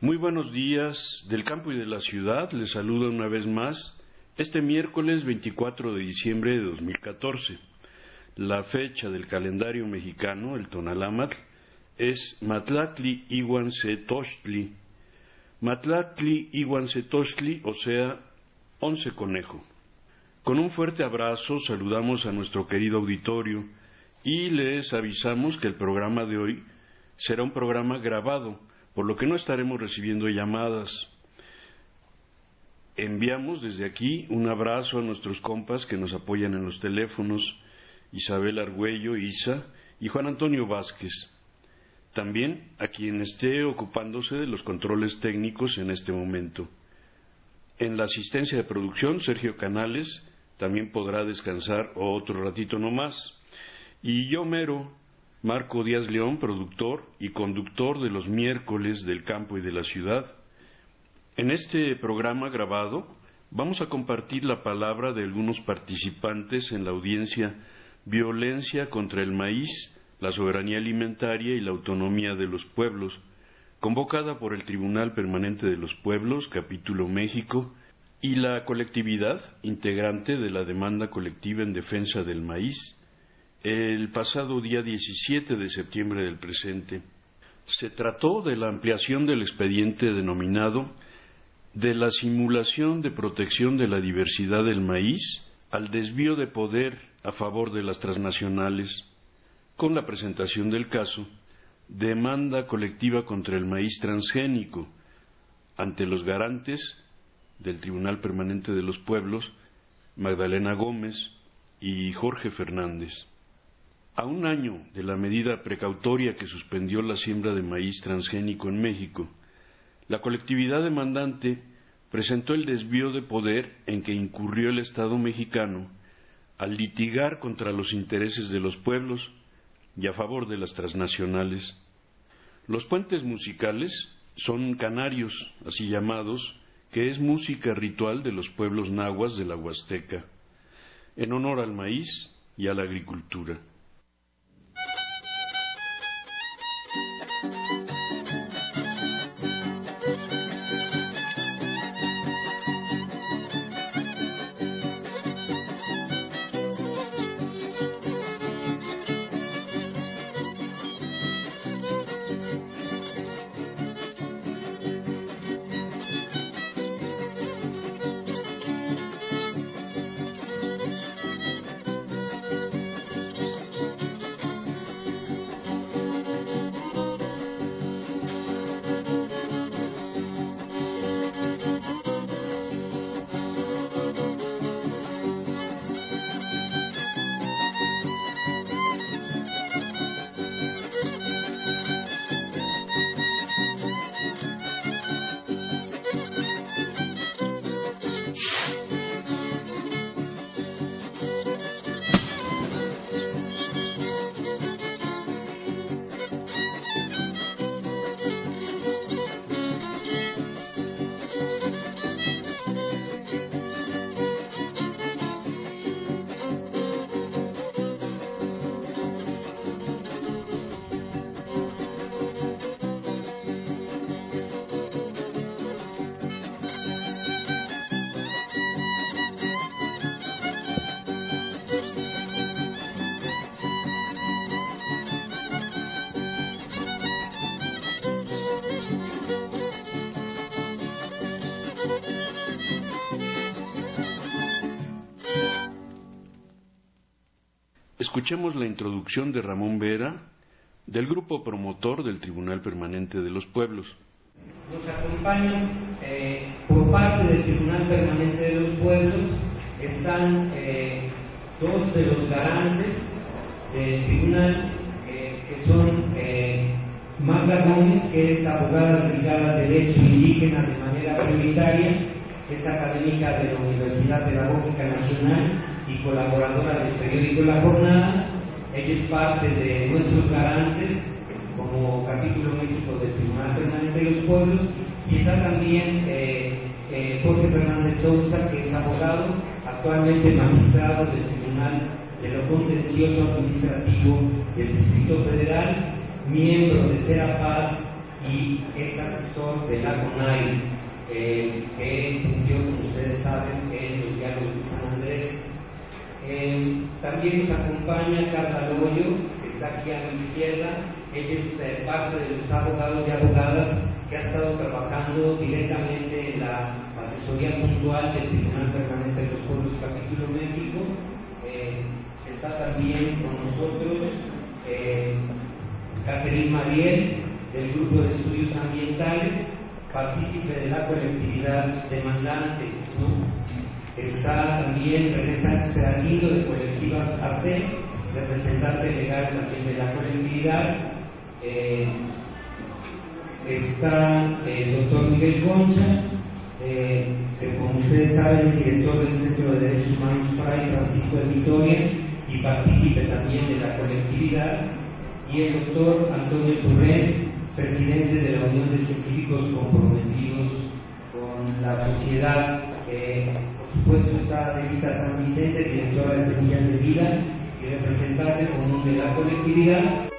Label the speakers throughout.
Speaker 1: Muy buenos días del campo y de la ciudad. Les saluda una vez más este miércoles 24 de diciembre de 2014. La fecha del calendario mexicano, el Tonalámatl, es Matlatli Ihuancetochtli. Matlatli Ihuancetochtli, o sea, 11 conejo. Con un fuerte abrazo saludamos a nuestro querido auditorio y les avisamos que el programa de hoy será un programa grabado, por lo que no estaremos recibiendo llamadas. Enviamos desde aquí un abrazo a nuestros compas que nos apoyan en los teléfonos, Isabel Argüello, Isa y Juan Antonio Vázquez. También a quien esté ocupándose de los controles técnicos en este momento. En la asistencia de producción, Sergio Canales también podrá descansar otro ratito nomás. Y yo mero, Marco Díaz León, productor y conductor de los miércoles del campo y de la ciudad. En este programa grabado vamos a compartir la palabra de algunos participantes en la audiencia Violencia contra el maíz, la soberanía alimentaria y la autonomía de los pueblos, convocada por el Tribunal Permanente de los Pueblos, Capítulo México, y la colectividad integrante de la demanda colectiva en defensa del maíz, el pasado día 17 de septiembre del presente. Se trató de la ampliación del expediente denominado de la simulación de protección de la diversidad del maíz al desvío de poder a favor de las transnacionales, con la presentación del caso demanda colectiva contra el maíz transgénico ante los garantes del Tribunal Permanente de los Pueblos, Magdalena Gómez y Jorge Fernández. A un año de la medida precautoria que suspendió la siembra de maíz transgénico en México, la colectividad demandante presentó el desvío de poder en que incurrió el Estado mexicano al litigar contra los intereses de los pueblos y a favor de las transnacionales. Los puentes musicales son canarios, así llamados, que es música ritual de los pueblos nahuas de la Huasteca, en honor al maíz y a la agricultura. Escuchemos la introducción de Ramón Vera, del grupo promotor del Tribunal Permanente de los Pueblos.
Speaker 2: Nos acompañan por parte del Tribunal Permanente de los Pueblos, están dos de los garantes del tribunal, que son Magda Gómez, que es abogada dedicada al derecho indígena de manera prioritaria, es académica de la Universidad Pedagógica Nacional y colaboradora del periódico La Jornada. Ella es parte de nuestros garantes como Capítulo México del Tribunal Permanente de los Pueblos, y está también Jorge Fernández Sousa, que es abogado, actualmente magistrado del Tribunal de lo Contencioso Administrativo del Distrito Federal, miembro de Serapaz y ex asesor de la CONAI, que fungió, como ustedes saben, en los diálogos de San Andrés. También nos acompaña Carla Loyo, que está aquí a mi izquierda. Ella es parte de los abogados y abogadas que ha estado trabajando directamente en la asesoría puntual del Tribunal Permanente de los Pueblos Capítulo México. Está también con nosotros Catherine Mariel, del Grupo de Estudios Ambientales, partícipe de la colectividad demandante, ¿no? Está también René Sánchez Arquillo, de Colectivas AC, representante legal también de la colectividad. Está el doctor Miguel Concha, que como ustedes saben es director del Centro de Derechos Humanos Fray Francisco de Vitoria y partícipe también de la colectividad, y el doctor Antonio Turrén, presidente de la Unión de Científicos Comprometidos con la Sociedad. Por supuesto está Delita San Vicente, directora de Semillas de Vida y representante común de la colectividad.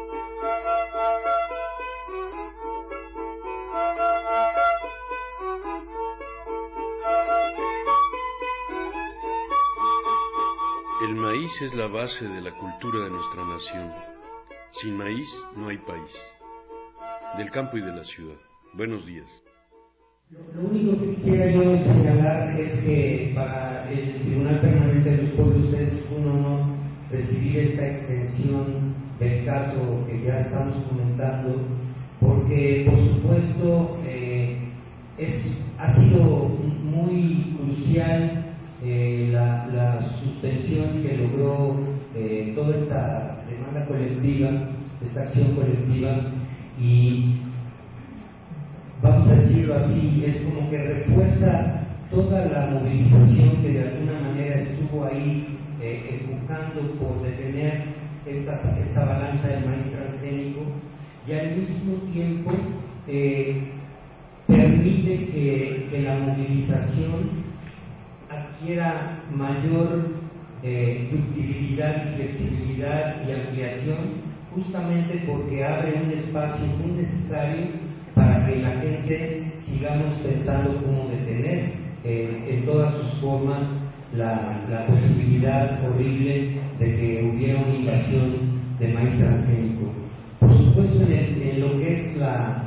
Speaker 1: El maíz es la base de la cultura de nuestra nación. Sin maíz no hay país. Del campo y de la ciudad. Buenos días.
Speaker 2: Lo único que quisiera yo señalar es que para el Tribunal Permanente de los Pueblos es un honor recibir esta extensión del caso que ya estamos comentando, porque por supuesto ha sido muy crucial la suspensión que logró toda esta demanda colectiva, esta acción colectiva, y vamos a decirlo así, es como que refuerza toda la movilización que de alguna manera estuvo ahí empujando por detener esta avalancha del maíz transgénico, y al mismo tiempo permite que la movilización adquiera mayor ductilidad y flexibilidad y ampliación, justamente porque abre un espacio muy necesario para que la gente sigamos pensando cómo detener en todas sus formas la posibilidad horrible de que hubiera una invasión de maíz transgénico. Por supuesto, en lo que es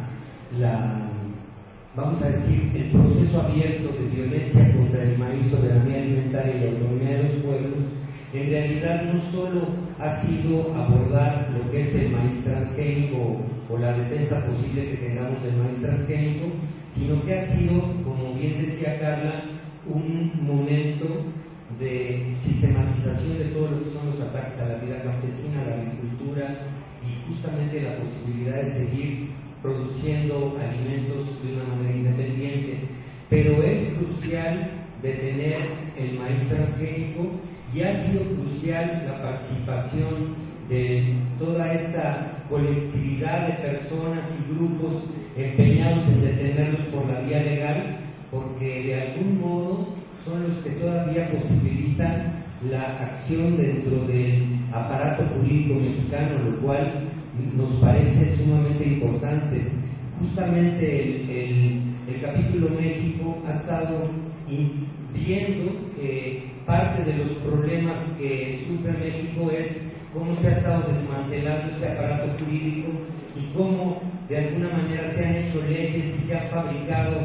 Speaker 2: vamos a decir, el proceso abierto de violencia contra el maíz, soberanía alimentaria y autonomía de los pueblos, en realidad no solo ha sido abordar lo que es el maíz transgénico o la defensa posible que tengamos del maíz transgénico, sino que ha sido, como bien decía Carla, un momento de sistematización de todo lo que son los ataques a la vida campesina, a la agricultura y justamente la posibilidad de seguir produciendo alimentos de una manera independiente. Pero es crucial detener el maíz transgénico, y ha sido crucial la participación de toda esta colectividad de personas y grupos empeñados en detenerlos por la vía legal, porque de algún modo son los que todavía posibilitan la acción dentro del aparato jurídico mexicano, lo cual nos parece sumamente importante. Justamente el capítulo México ha estado viendo que parte de los problemas que sufre México es cómo se ha estado desmantelando este aparato jurídico y cómo de alguna manera se han hecho leyes y se han fabricado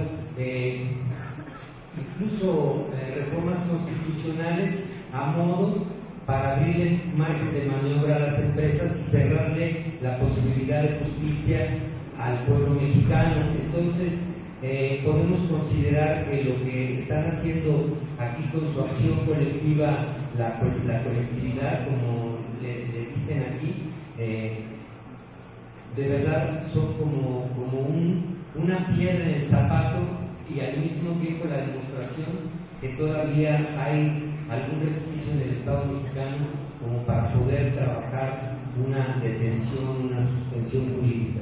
Speaker 2: incluso reformas constitucionales a modo para abrirle margen de maniobra a las empresas y cerrarle la posibilidad de justicia al pueblo mexicano. Entonces, podemos considerar que lo que están haciendo aquí con su acción colectiva, la colectividad, como le dicen aquí, de verdad son como una piedra en el zapato, y al mismo tiempo la demostración que todavía hay algún resquicio en el Estado mexicano como para poder trabajar una detención, una suspensión jurídica.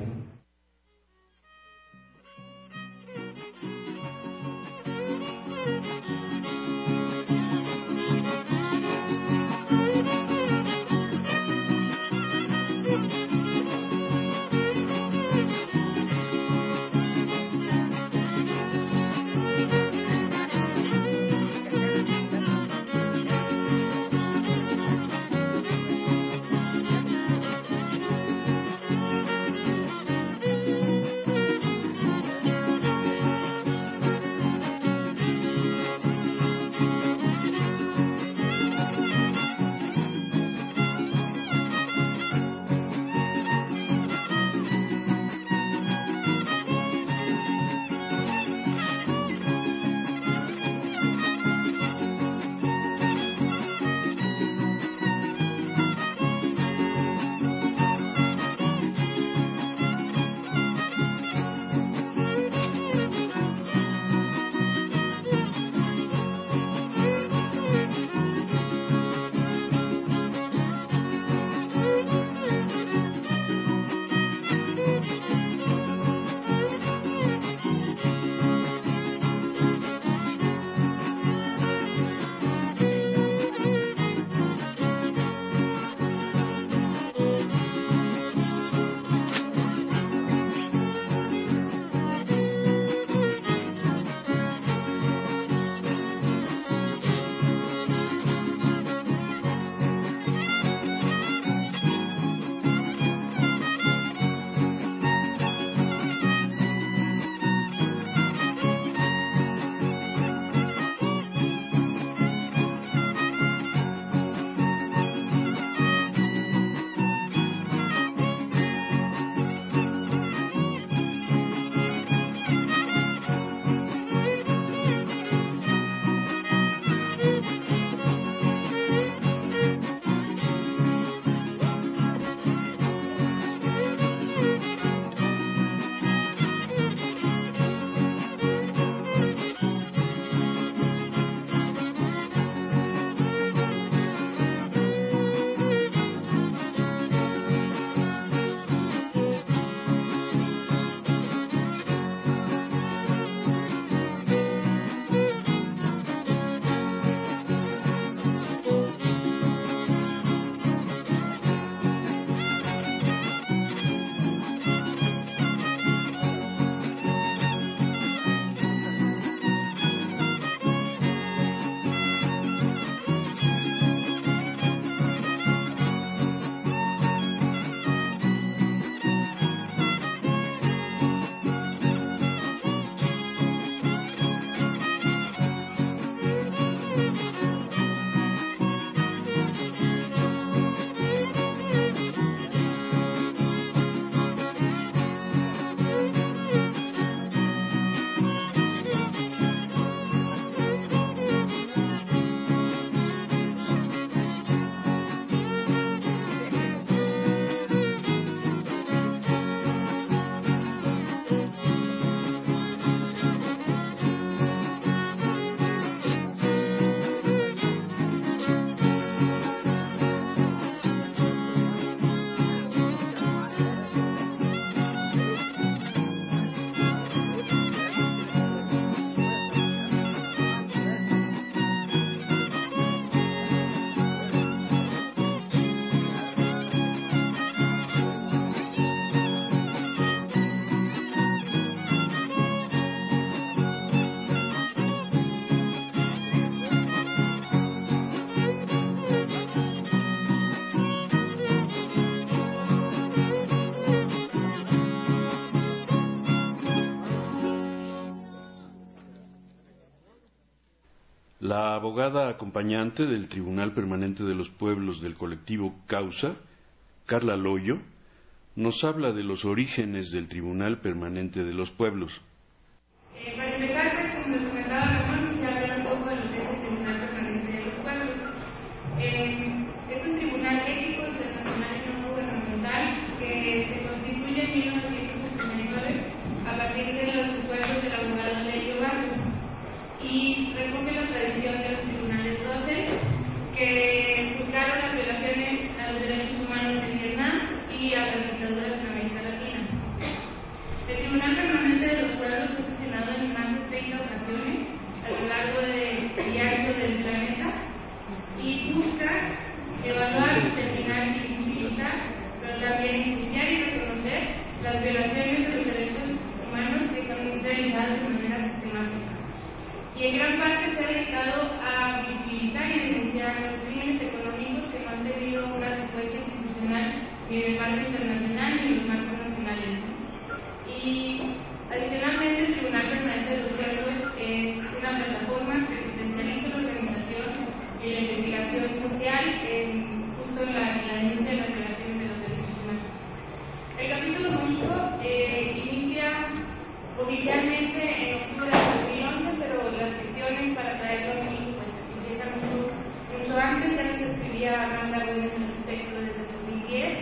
Speaker 1: La abogada acompañante del Tribunal Permanente de los Pueblos del colectivo Causa, Carla Loyo, nos habla de los orígenes del Tribunal Permanente de los Pueblos.
Speaker 3: Para empezar, pues, como les comentaba Ramón, se habla un poco de lo que es el Tribunal Permanente de los Pueblos. Es un tribunal ético internacional y no gubernamental que se constituye en 1989 a partir de los esfuerzos del abogado Lelio Barco y recoge la tradición de los tribunales Russell que juzgaron las violaciones a los derechos humanos en Vietnam y a las dictaduras en América Latina. El Tribunal Permanente de los Pueblos fue sesionado en más de 30 ocasiones a lo largo del diario del planeta y busca evaluar, determinar y visibilizar, pero también enjuiciar y reconocer las violaciones de los derechos humanos que son realizadas de manera sistemática. Y en gran parte se ha dedicado a visibilizar y denunciar los crímenes económicos que no han tenido una respuesta institucional ni en el marco internacional ni en los marcos nacionales. Y adicionalmente el Tribunal Permanente de los Pueblos es una plataforma que potencializa la organización y la investigación social justo en la denuncia de las violaciones de los derechos humanos. El capítulo México inicia oficialmente en octubre de 2011, pero las gestiones para traerlo a México pues empiezan mucho antes. Ya nos escribía Amanda Gómez al respecto desde 2010.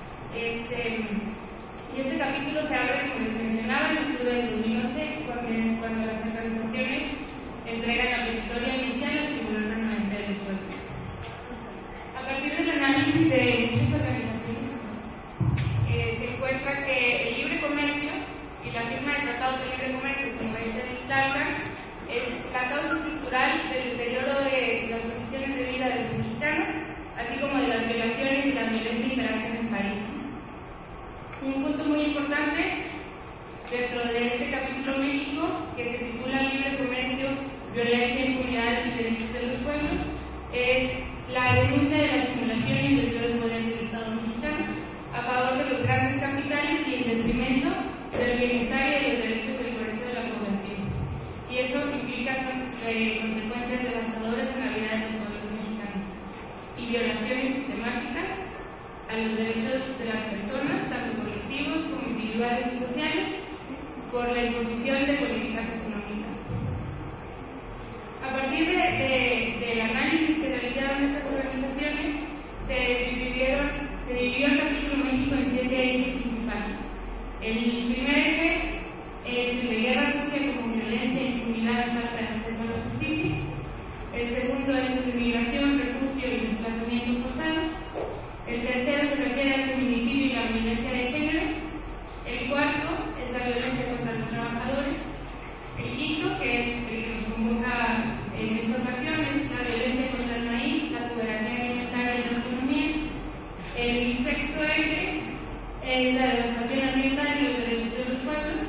Speaker 3: Y este capítulo se abre, como les mencionaba, en octubre de 2011, cuando las organizaciones entregan la petitoria inicial al Tribunal Permanente de los Pueblos. A partir del análisis de muchas organizaciones, se encuentra que el libre comercio y la firma de tratados de libre comercio, como es el TALCA, es la causa estructural del deterioro de las condiciones de vida de los mexicanos, así como de las violaciones y la violencia imperante en el país. Un punto muy importante dentro de este capítulo México, que se titula Libre Comercio, Violencia, Impunidad y Derechos de los Pueblos, es la denuncia de la acumulación y desvío del poder del Estado mexicano a favor de los grandes capitales y en detrimento del bienestar y de los derechos del progreso de la población. Y eso implica consecuencias devastadoras en la vida de los pueblos mexicanos y violaciones sistemáticas a los derechos de las personas, tanto colectivos como individuales y sociales, por la imposición de políticas económicas. A partir del análisis que realizaron estas organizaciones, se dividió el capítulo México en 7 ejes principales. El primer eje es el de guerra sucia como violencia, impunidad y falta de acceso a la justicia. El segundo es el de migración, refugio y desplazamiento forzado. El tercero se refiere al feminicidio y la violencia de género. El cuarto es la violencia contra los trabajadores. El quinto, que es el que nos convoca en esta ocasión, es la violencia contra el maíz, la soberanía alimentaria y la autonomía. El sexto eje es la devastación ambiental y los derechos de los pueblos.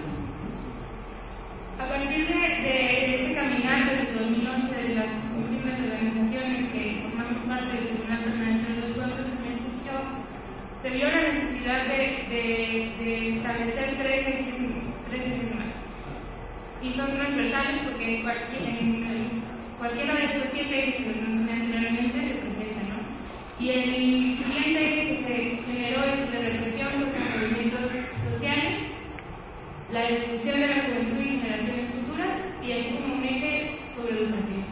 Speaker 3: A partir de este caminar desde 2011 de las últimas organizaciones que formamos parte del Tribunal Permanente de los Pueblos, se vio la necesidad de establecer tres ejes más. Y son transversales porque en cualquiera de estos 7 ejes que mencioné anteriormente se presenta, ¿no? Y el siguiente eje que se generó es la represión contra los movimientos sociales, la destrucción de la juventud y generaciones futuras, y el último eje sobre educación.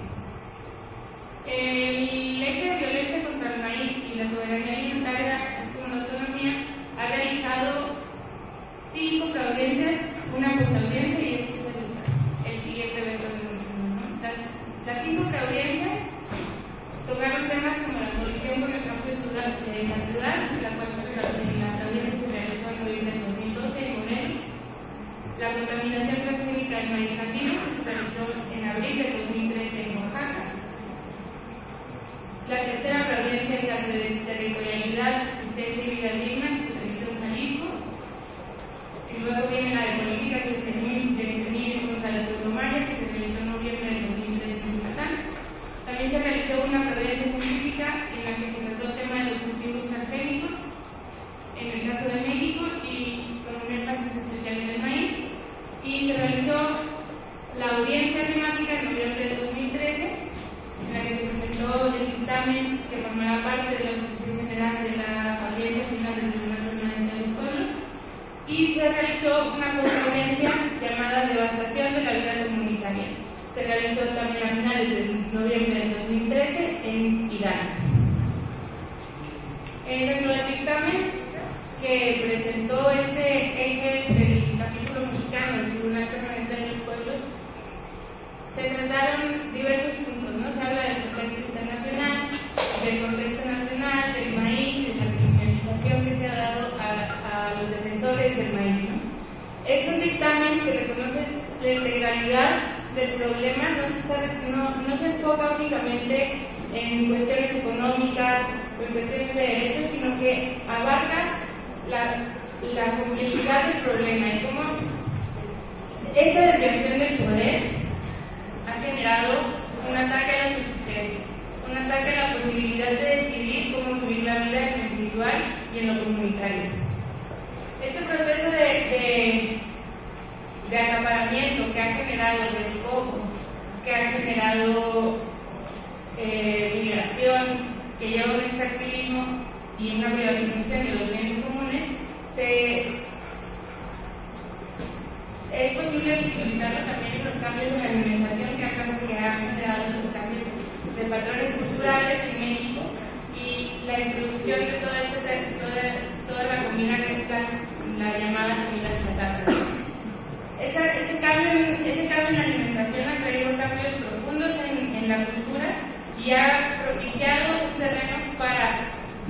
Speaker 3: El eje de violencia contra el maíz y la soberanía alimentaria, así como la autonomía, ha realizado 5 preaudiencias, una postaudiencia y este es el siguiente evento de nosotros. Las 5 preaudiencias tocaron temas como la colisión con el campo de la ciudad, la cual la audiencia se realizó en noviembre de 2012 en Morelos, la realizó también a finales de noviembre del 2013 en Irán. Dentro del dictamen que presentó este eje del capítulo mexicano del Tribunal Permanente de los Pueblos, se trataron diversos puntos, ¿no? Se habla del contexto internacional, del contexto nacional, del maíz, de la criminalización que se ha dado a los defensores del maíz, ¿no? Es un dictamen que reconoce la integralidad del problema, no se enfoca únicamente en cuestiones económicas o en cuestiones de derechos, sino que abarca la complejidad del problema y cómo esta desviación del poder ha generado un ataque a la subsistencia, un ataque a la posibilidad de decidir cómo vivir la vida en lo individual y en lo comunitario. Este proceso de acaparamiento que ha generado el despojo, que ha generado migración, que lleva un extractivismo y una privatización de los bienes comunes, es posible visualizarlo también en los cambios de la alimentación que han generado los cambios de patrones culturales en México y la introducción de toda la comida que está la llamada comida chatarra. Ese cambio en la alimentación ha traído cambios profundos en la cultura y ha propiciado un terreno para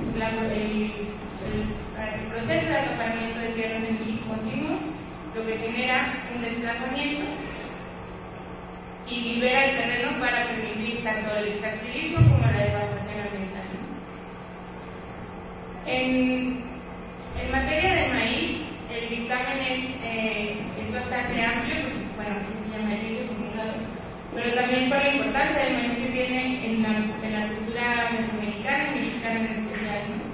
Speaker 3: el proceso de acaparamiento de tierras en México continuo, lo que genera un desplazamiento y libera el terreno para permitir tanto el extractivismo como la devastación ambiental. En materia de maíz, el dictamen es bastante amplio, bueno, aquí se llama el libro comunicado, pero también por la importancia del maíz que tiene en la cultura mesoamericana y mexicana en especial, ¿no?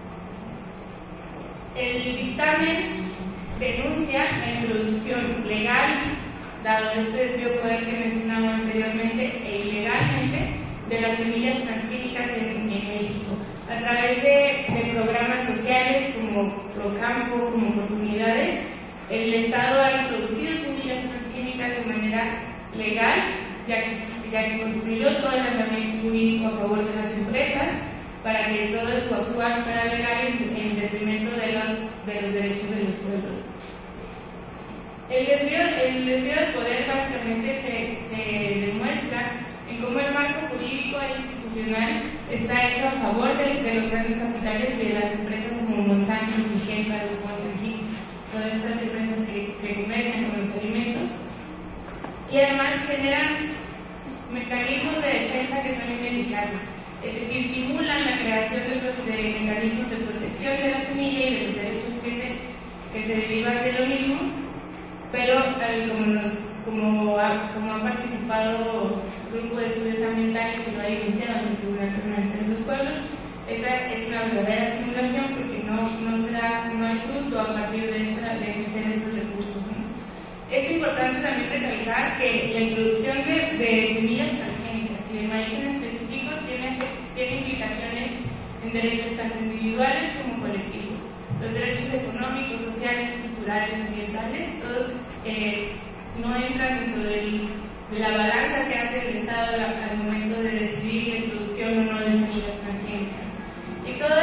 Speaker 3: El dictamen denuncia la introducción legal, dado este desvío que mencionaba anteriormente, e ilegalmente, de las semillas transgénicas en México, a través de programas sociales como Procampo, como oportunidades. El Estado ha introducido semillas transgénicas de manera legal, ya que construyó todo el andamiaje jurídico a favor de las empresas, para que todo su actuar fuera legal en detrimento de los derechos de los pueblos. El desvío de poder básicamente se demuestra en cómo el marco jurídico e institucional está hecho a favor de los grandes capitales y de las empresas como Monsanto, Syngenta, DuPont, todas estas empresas que comercian con los alimentos, y además generan mecanismos de defensa que son ineficaces. Es decir, estimulan la creación de mecanismos de protección de la semilla y de los derechos que se derivan de lo mismo, pero como ha participado el grupo de estudios ambientales y lo ha evidenciado en el Tribunal Permanente de los Pueblos, esta es una verdadera simulación porque no hay fruto a partir de esos recursos, ¿no? Es importante también recalcar que la introducción de semillas transgénicas y de maíz en específico tiene implicaciones en derechos tanto individuales como colectivos. Los derechos económicos, sociales, culturales, ambientales, todos no entran dentro de la balanza que hace el Estado al momento de decidir la introducción o no de semillas transgénicas. Y todo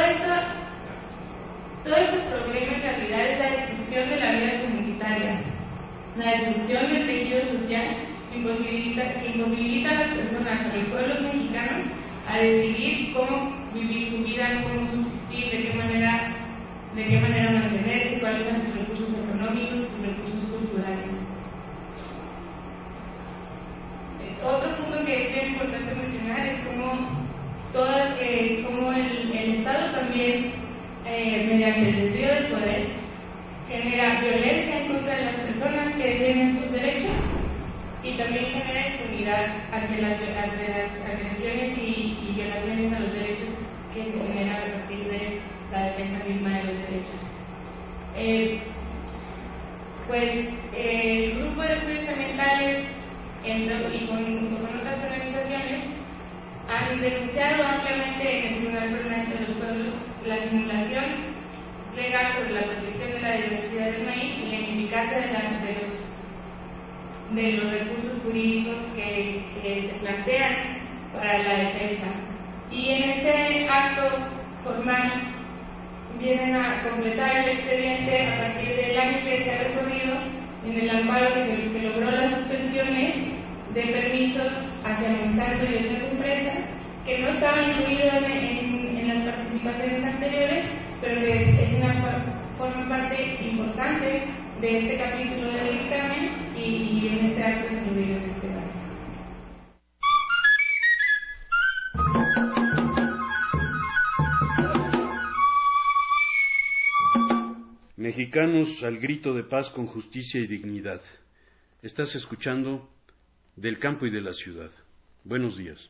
Speaker 3: este problema en realidad es la destrucción de la vida comunitaria, la destrucción del tejido social que imposibilita a las personas, a los pueblos mexicanos, a decidir cómo vivir su vida, cómo subsistir, de qué manera mantenerse, cuáles son sus recursos económicos, sus recursos culturales. Otro punto que es bien importante mencionar es cómo el Estado también, mediante el desvío del poder, genera violencia en contra de las personas que tienen sus derechos y también genera impunidad ante las agresiones y violaciones a los derechos que se generan a partir de la defensa misma de los derechos. El grupo de estudios ambientales y con otras organizaciones han denunciado ampliamente en el Tribunal Permanente de los Pueblos la simulación legal sobre la protección de la diversidad del maíz y la ineficacia de los recursos jurídicos que se plantean para la defensa. Y en este acto formal vienen a completar el expediente a partir del año que se ha recorrido en el amparo que logró las suspensiones de permisos hacia Monsanto y otras empresas que no estaban incluidos en las participaciones anteriores, pero que forma parte importante de este capítulo del dictamen y en este acto incluido en este caso.
Speaker 1: Mexicanos al grito de paz con justicia y dignidad. Estás escuchando Del Campo y de la Ciudad. Buenos días.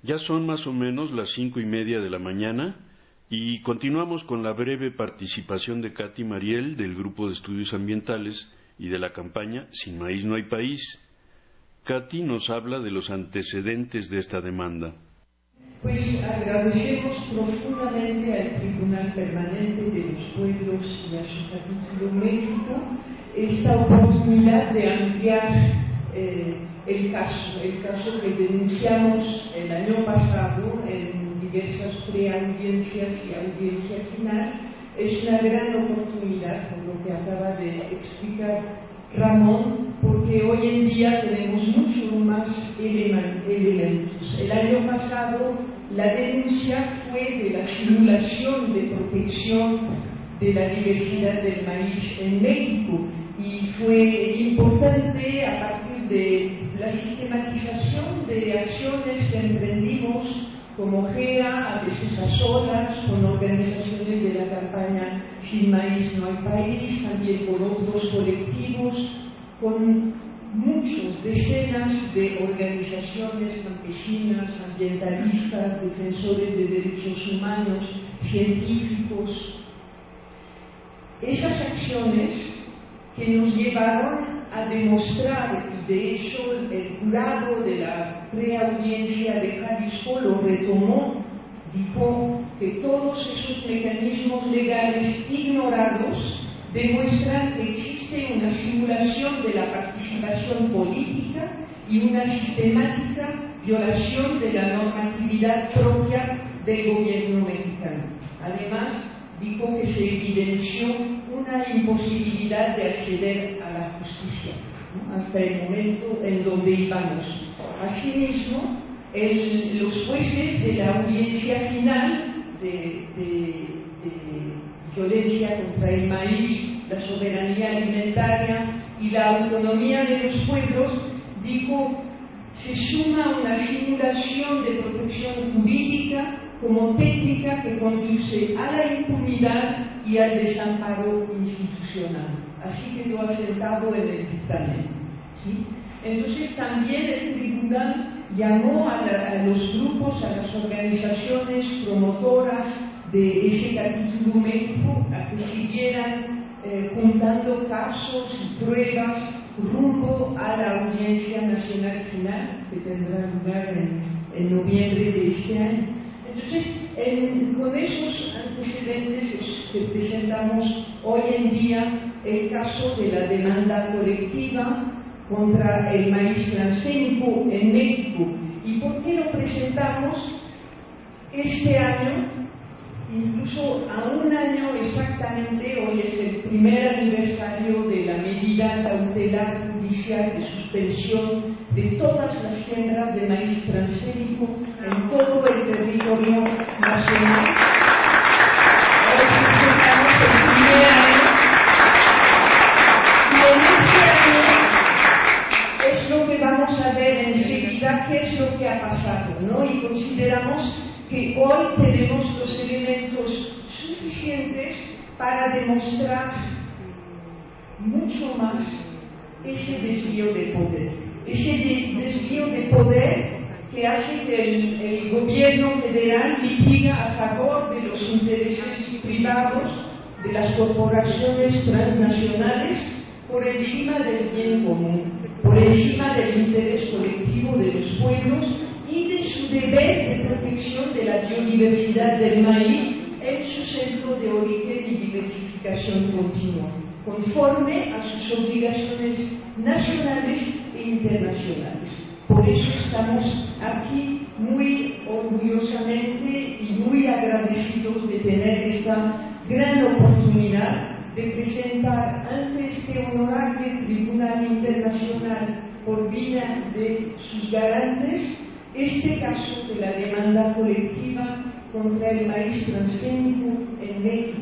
Speaker 1: Ya son más o menos las 5:30 de la mañana y continuamos con la breve participación de Katy Mariel del Grupo de Estudios Ambientales y de la campaña Sin Maíz no hay país. Katy nos habla de los antecedentes de esta demanda.
Speaker 4: Pues agradecemos profundamente al Tribunal Permanente de los Pueblos y a su capítulo México esta oportunidad de ampliar el caso que denunciamos el año pasado en diversas preaudiencias y audiencia final. Es una gran oportunidad, por lo que acaba de explicar Ramón, porque hoy en día tenemos mucho más elementos. El año pasado la denuncia fue de la simulación de protección de la diversidad del maíz en México y fue importante a partir de la sistematización de acciones que emprendimos como GEA, a veces a solas, con organizaciones de la campaña Sin Maíz no hay país, también con otros colectivos, con decenas de organizaciones campesinas, ambientalistas, defensores de derechos humanos, científicos. Esas acciones que nos llevaron a demostrar, y de hecho el jurado de la preaudiencia de Jalisco lo retomó, dijo que todos esos mecanismos legales ignorados demuestran que existe una simulación de la participación política y una sistemática violación de la normatividad propia del gobierno mexicano. Además, dijo que se evidenció una imposibilidad de acceder a la justicia, ¿no?, hasta el momento en donde íbamos. Asimismo, los jueces de la audiencia final de violencia contra el maíz, la soberanía alimentaria y la autonomía de los pueblos, dijo, se suma una simulación de protección jurídica como técnica que conduce a la impunidad y al desamparo institucional. Así quedó asentado en el dictamen, ¿sí? Entonces también el tribunal llamó a los grupos, a las organizaciones promotoras de ese capítulo México a que siguieran juntando casos y pruebas rumbo a la audiencia nacional final que tendrá lugar en noviembre de este año. Entonces, con esos antecedentes que presentamos hoy en día el caso de la demanda colectiva contra el maíz transgénico en México. ¿Y por qué lo presentamos este año? Incluso a un año exactamente, hoy es el primer aniversario de la medida cautelar judicial de suspensión de todas las siembras de maíz transgénico en todo el territorio nacional. Hoy presentamos el primer año y en este año es lo que vamos a ver enseguida, qué es lo que ha pasado, ¿no? Y consideramos que hoy tenemos los elementos suficientes para demostrar mucho más ese desvío de poder. Ese desvío de poder que hace que el gobierno federal litiga a favor de los intereses privados de las corporaciones transnacionales por encima del bien común, por encima del interés colectivo de los pueblos y de su deber de protección de la biodiversidad del maíz en su centro de origen y diversificación continua, conforme a sus obligaciones nacionales e internacionales. Por eso estamos aquí muy orgullosamente y muy agradecidos de tener esta gran oportunidad de presentar ante este honorable Tribunal Internacional por vía de sus garantes este caso de la demanda colectiva contra el maíz transgénico en México.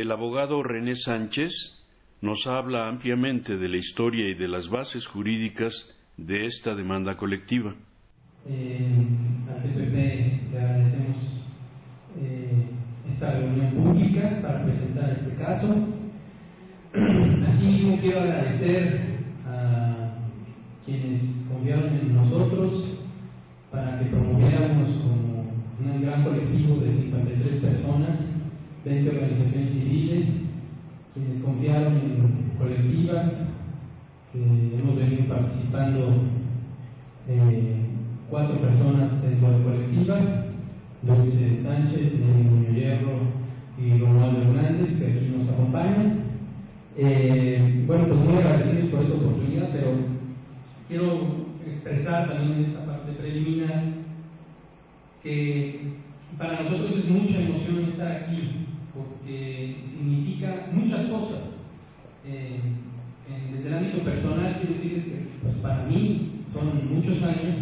Speaker 1: el abogado René Sánchez nos habla ampliamente de la historia y de las bases jurídicas de esta demanda colectiva.
Speaker 5: Al TPP le agradecemos esta reunión pública para presentar este caso. Asimismo quiero agradecer a quienes confiaron en nosotros para que promoviéramos como un gran colectivo de 53 personas, 20 organizaciones civiles, quienes confiaron en colectivas, que hemos venido participando 4 personas dentro de colectivas, Dulce Sánchez, Niño Hierro y Romualdo Hernández, que aquí nos acompañan. Bueno, pues muy agradecidos por esta oportunidad, pero quiero expresar también en esta parte preliminar que para nosotros es mucha emoción estar aquí, porque significa muchas cosas. Desde el ámbito personal, quiero decirles que pues para mí son muchos años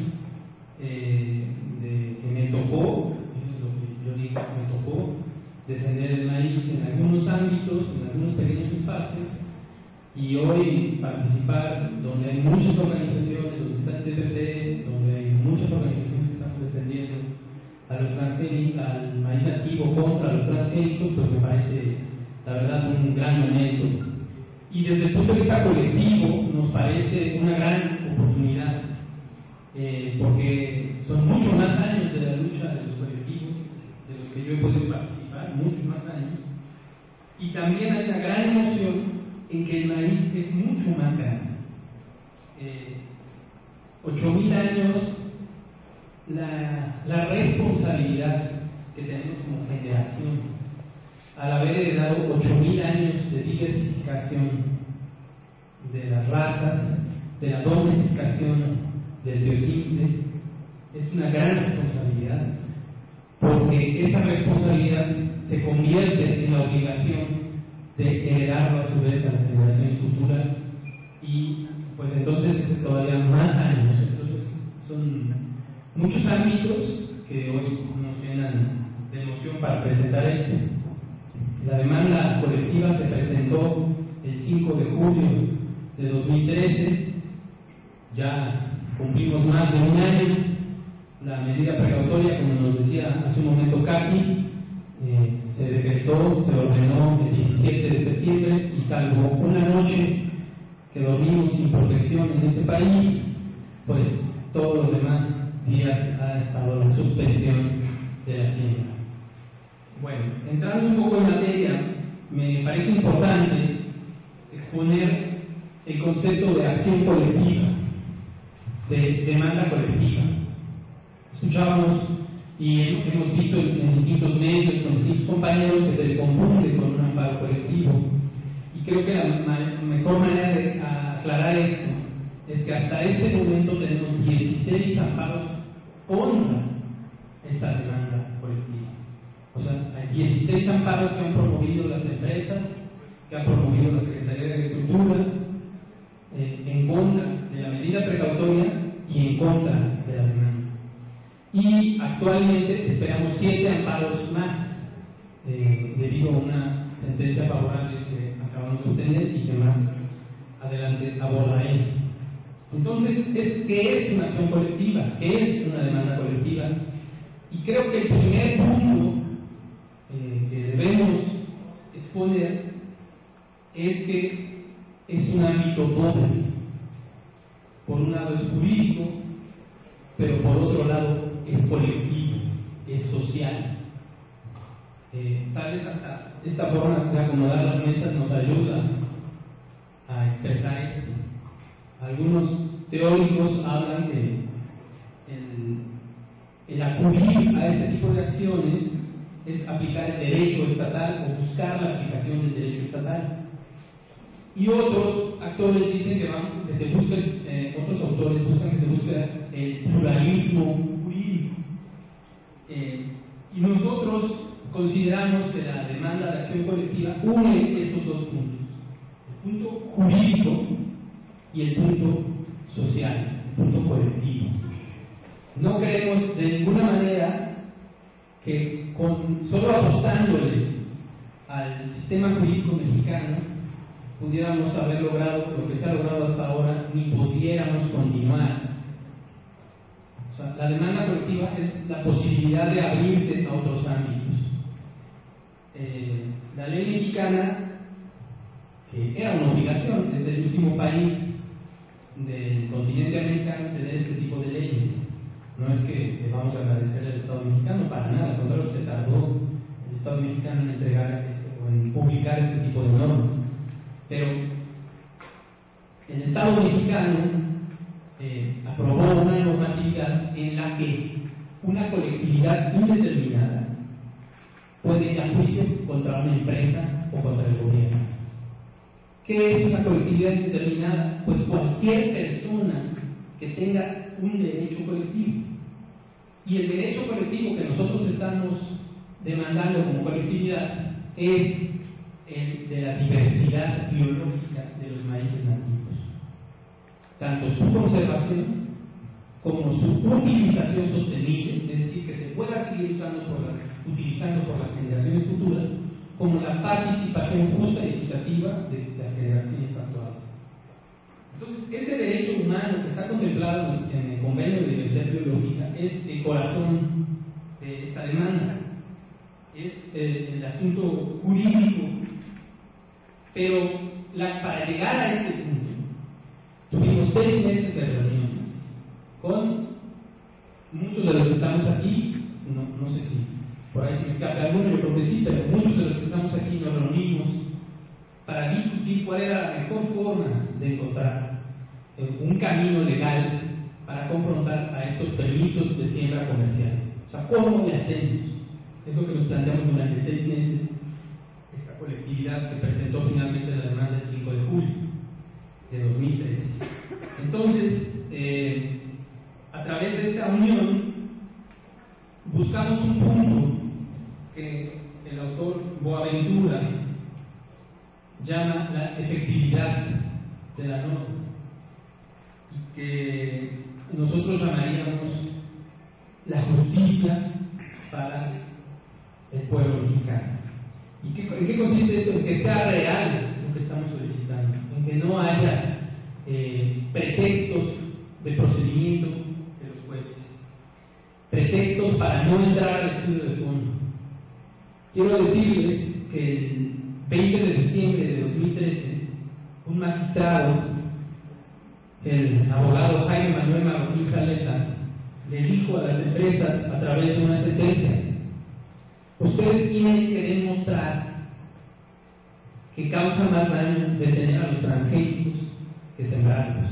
Speaker 5: que me tocó, eso es lo que yo digo, me tocó defender el maíz en algunos ámbitos, en algunos pequeños espacios, y hoy participar donde hay muchas organizaciones, donde está el TPP, donde hay muchas organizaciones que estamos defendiendo a los transgénicos, al maíz nativo contra los transgénicos, pues me parece la verdad un gran momento. Y desde el punto de vista colectivo nos parece una gran oportunidad, porque son muchos más años de la lucha de los colectivos de los que yo he podido participar, muchos más años, y también hay una gran emoción en que el maíz es mucho más grande. 8.000 años, la responsabilidad que tenemos como generación al haber heredado 8.000 años de diversificación de las razas, de la domesticación del biosimple, es una gran responsabilidad, porque esa responsabilidad se convierte en la obligación de heredarlo a su vez a las generaciones futuras, y pues entonces es todavía más años. Entonces son muchos ámbitos que hoy nos llenan de emoción para presentar esto. La demanda colectiva se presentó el 5 de julio de 2013, ya cumplimos más de un año. La medida precautoria, como nos decía hace un momento Katy, se decretó, se ordenó el 17 de septiembre, y salvo una noche que dormimos sin protección en este país, pues todos los demás días ha estado la suspensión de la siembra. Bueno, entrando un poco en materia, me parece importante exponer el concepto de acción colectiva, de demanda colectiva. Escuchábamos y hemos visto en distintos medios, con distintos compañeros, que se le confunde con un amparo colectivo. Y creo que la mejor manera de aclarar esto es que hasta este momento tenemos 16 amparos contra esta demanda colectiva. O sea, hay 16 amparos que han promovido las empresas, que ha promovido la Secretaría de Agricultura, en contra de la medida precautoria y en contra de la demanda. Y actualmente esperamos 7 amparos más, debido a una sentencia favorable que acabamos de obtener y que más adelante abordaré. Entonces, ¿qué es una acción colectiva? ¿Qué es una demanda colectiva? Y creo que el primer punto que debemos exponer es que es un ámbito doble. Por un lado es jurídico, pero por otro lado es colectivo, es social. Tal vez hasta esta forma de acomodar las mesas nos ayuda a expresar esto. Algunos teóricos hablan que el acudir a este tipo de acciones es aplicar el derecho estatal o buscar la aplicación del derecho estatal. Y otros actores dicen que se busque, otros autores buscan que se busque el pluralismo jurídico. Y nosotros consideramos que la demanda de acción colectiva une estos dos puntos: el punto jurídico y el punto social, el punto colectivo. No creemos de ninguna manera que solo apostándole al sistema jurídico mexicano, pudiéramos haber logrado lo que se ha logrado hasta ahora, ni pudiéramos continuar. O sea, la demanda colectiva es la posibilidad de abrirse a otros ámbitos. La ley mexicana, que era una obligación desde el último país del continente americano tener este tipo de leyes. No es que le vamos a agradecer al Estado mexicano, para nada, al contrario, se tardó el Estado mexicano en entregar o en publicar este tipo de normas. Pero el Estado mexicano aprobó una normatividad en la que una colectividad indeterminada puede ir a juicio contra una empresa o contra el gobierno. ¿Qué es una colectividad indeterminada? Pues cualquier persona que tenga un derecho colectivo. Y el derecho colectivo que nosotros estamos demandando como colectividad es el de la diversidad biológica de los maíces nativos. Tanto su conservación como su utilización sostenible, es decir, que se pueda seguir utilizando por las generaciones futuras, como la participación justa y equitativa de las generaciones actuales. Entonces, ese derecho humano que está contemplado en el Convenio de Diversidad Biológica es el corazón de esta demanda, es el asunto jurídico. Pero para llegar a este punto, tuvimos 6 meses de reuniones con muchos de los que estamos aquí, no sé si por ahí se me escape alguno, yo creo que sí, pero muchos de los que estamos aquí nos reunimos para discutir cuál era la mejor forma de encontrar un camino legal para confrontar a estos permisos de siembra comercial. O sea, ¿cómo le hacemos? Eso que nos planteamos durante 6 meses, esta colectividad que presentó finalmente la demanda el 5 de julio de 2013. Entonces, a través de esta unión, buscamos un punto que el autor Boaventura llama la efectividad de la norma y que nosotros llamaríamos la justicia para el pueblo mexicano. ¿Y en qué consiste esto? En que sea real lo que estamos solicitando, en que no haya pretextos de procedimiento de los jueces, pretextos para no entrar al estudio de fondo. Quiero decirles que el 20 de diciembre de 2013, un magistrado, el abogado Jaime Manuel Marroquín Zaleta, le dijo a las empresas a través de una sentencia: ustedes tienen que demostrar que causa más daño detener a los transgénicos que sembrarlos.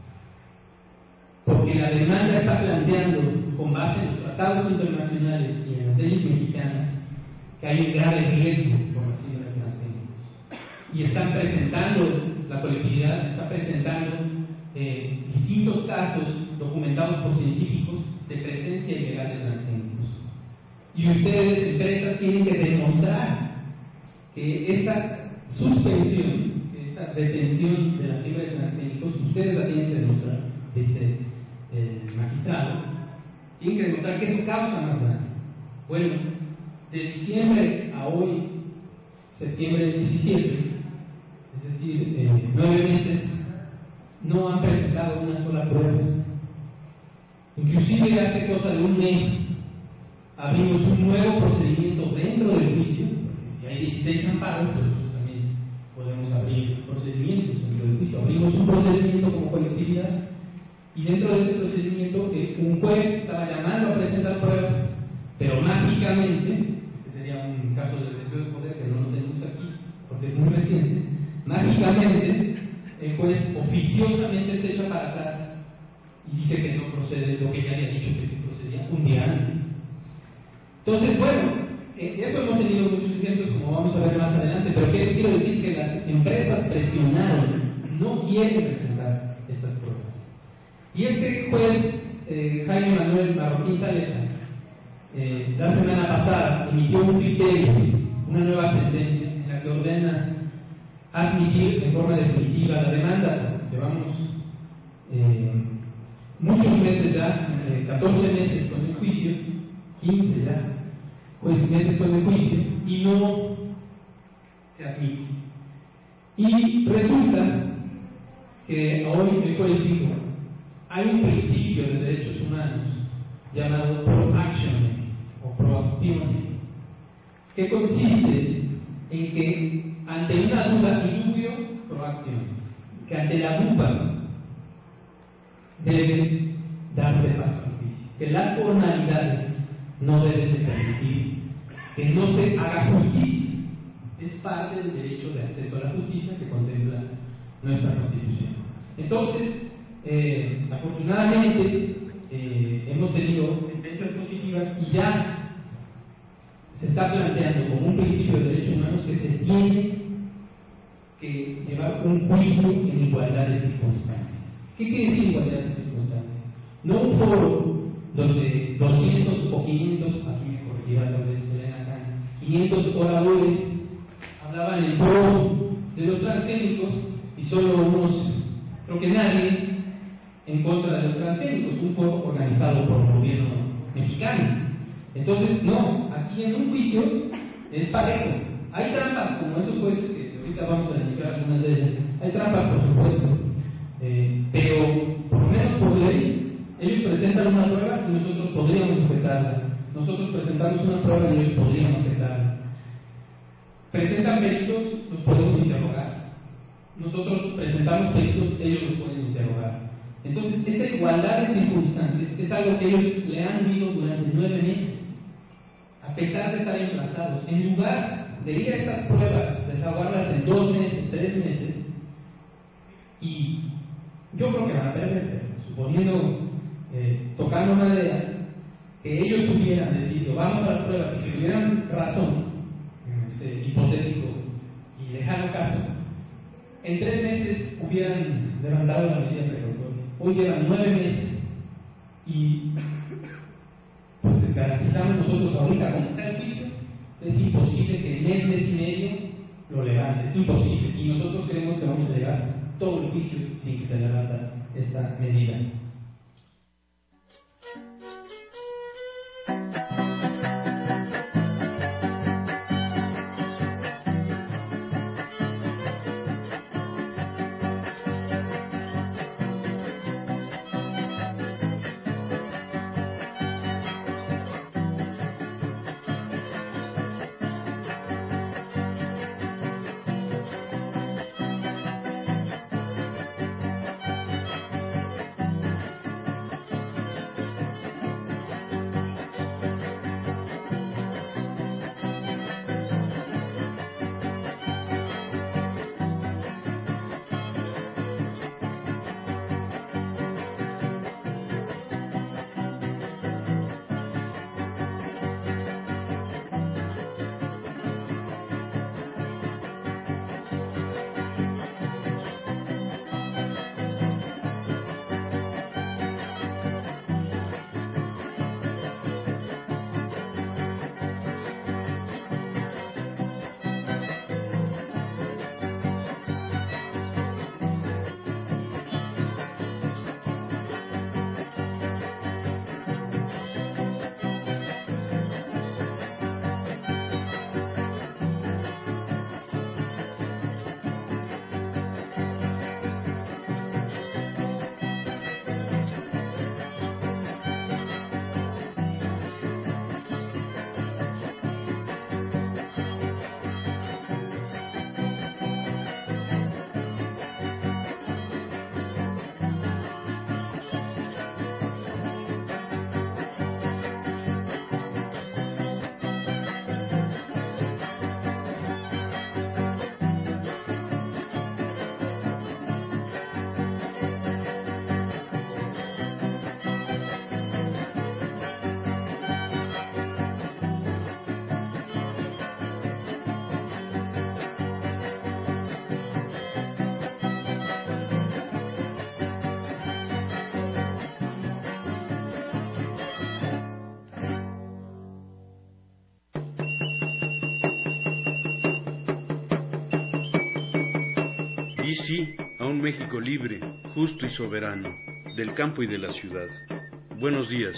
Speaker 5: Porque la demanda está planteando, con base en los tratados internacionales y en las leyes mexicanas, que hay un grave riesgo por la siembra de transgénicos. Y están presentando, la colectividad está presentando distintos casos documentados por científicos de presencia ilegal de transgénicos. Y ustedes, empresas, tienen que demostrar que esta suspensión, esta detención de la siembra de transgénicos, ustedes la tienen que demostrar, dice el magistrado, tienen que demostrar que eso causa más daño. Bueno, de diciembre a hoy, septiembre 17, es decir, 9 meses, no han presentado una sola prueba. Inclusive hace cosa de un mes abrimos un nuevo procedimiento dentro del juicio, porque si hay 16 amparos, pues nosotros también podemos abrir procedimientos dentro del juicio. Abrimos un procedimiento como colectividad y dentro de ese procedimiento un juez estaba llamando a presentar pruebas, pero mágicamente, este sería un caso de desvío de poder que no lo tenemos aquí porque es muy reciente, mágicamente el juez oficiosamente se echa para atrás y dice que no procede lo que ya había dicho que sí procedía un día antes. Entonces, bueno, eso hemos tenido muchos ejemplos, como vamos a ver más adelante, pero quiero decir que las empresas presionaron, no quieren presentar estas pruebas. Y este juez, Jaime Manuel Marroquín Zaleta, la semana pasada emitió un criterio, una nueva sentencia, en la que ordena admitir en forma definitiva la demanda. Llevamos muchos meses ya, 14 meses con el juicio, 15 ya, pues meses con el juicio, y no se admite. Y resulta que hoy el juez dijo, hay un principio de derechos humanos llamado proaction o proacción, que consiste en que ante una duda indubio proacción, que ante la duda debe darse paso al juicio, que las formalidades no deben de permitir que no se haga justicia. Es parte del derecho de acceso a la justicia que contempla nuestra Constitución. Entonces, afortunadamente, hemos tenido sentencias positivas y ya se está planteando como un principio de derechos humanos que se tiene que llevar un juicio en igualdad de circunstancias. ¿Qué quiere decir igualdad de circunstancias? No un foro donde 200 o 500, aquí me corregirá tal vez Elena acá, 500 oradores hablaban en pro de los transgénicos y solo unos, creo que nadie, en contra de los transgénicos, un foro organizado por el gobierno mexicano. Entonces, no, aquí en un juicio es parejo. Hay trampas, como esos jueces que ahorita vamos a dedicar algunas de ellas. Hay trampas, por supuesto, pero por lo menos por ley, ellos presentan una prueba y nosotros podríamos aceptarla. Nosotros presentamos una prueba y ellos podrían aceptarla. Presentan peritos, los podemos interrogar. Nosotros presentamos peritos, ellos los pueden interrogar. Entonces, esa igualdad de circunstancias es algo que ellos le han vivido durante 9 meses, a pesar de estar implantados. En lugar de ir a esas pruebas, desahogarlas en 2 meses, 3 meses, y yo creo que van a perder, suponiendo, tocando madera, que ellos hubieran decidido, vamos a las pruebas, y que tuvieran razón, hipotético y lejano caso, en 3 meses hubieran levantado la medida precautoria. Hoy llevan 9 meses y pues les garantizamos nosotros ahorita con este juicio, es imposible que en mes y medio lo levanten, imposible, y nosotros creemos que vamos a llegar todo el juicio sin que se levanta esta medida.
Speaker 1: Y sí, a un México libre, justo y soberano, del campo y de la ciudad. Buenos días.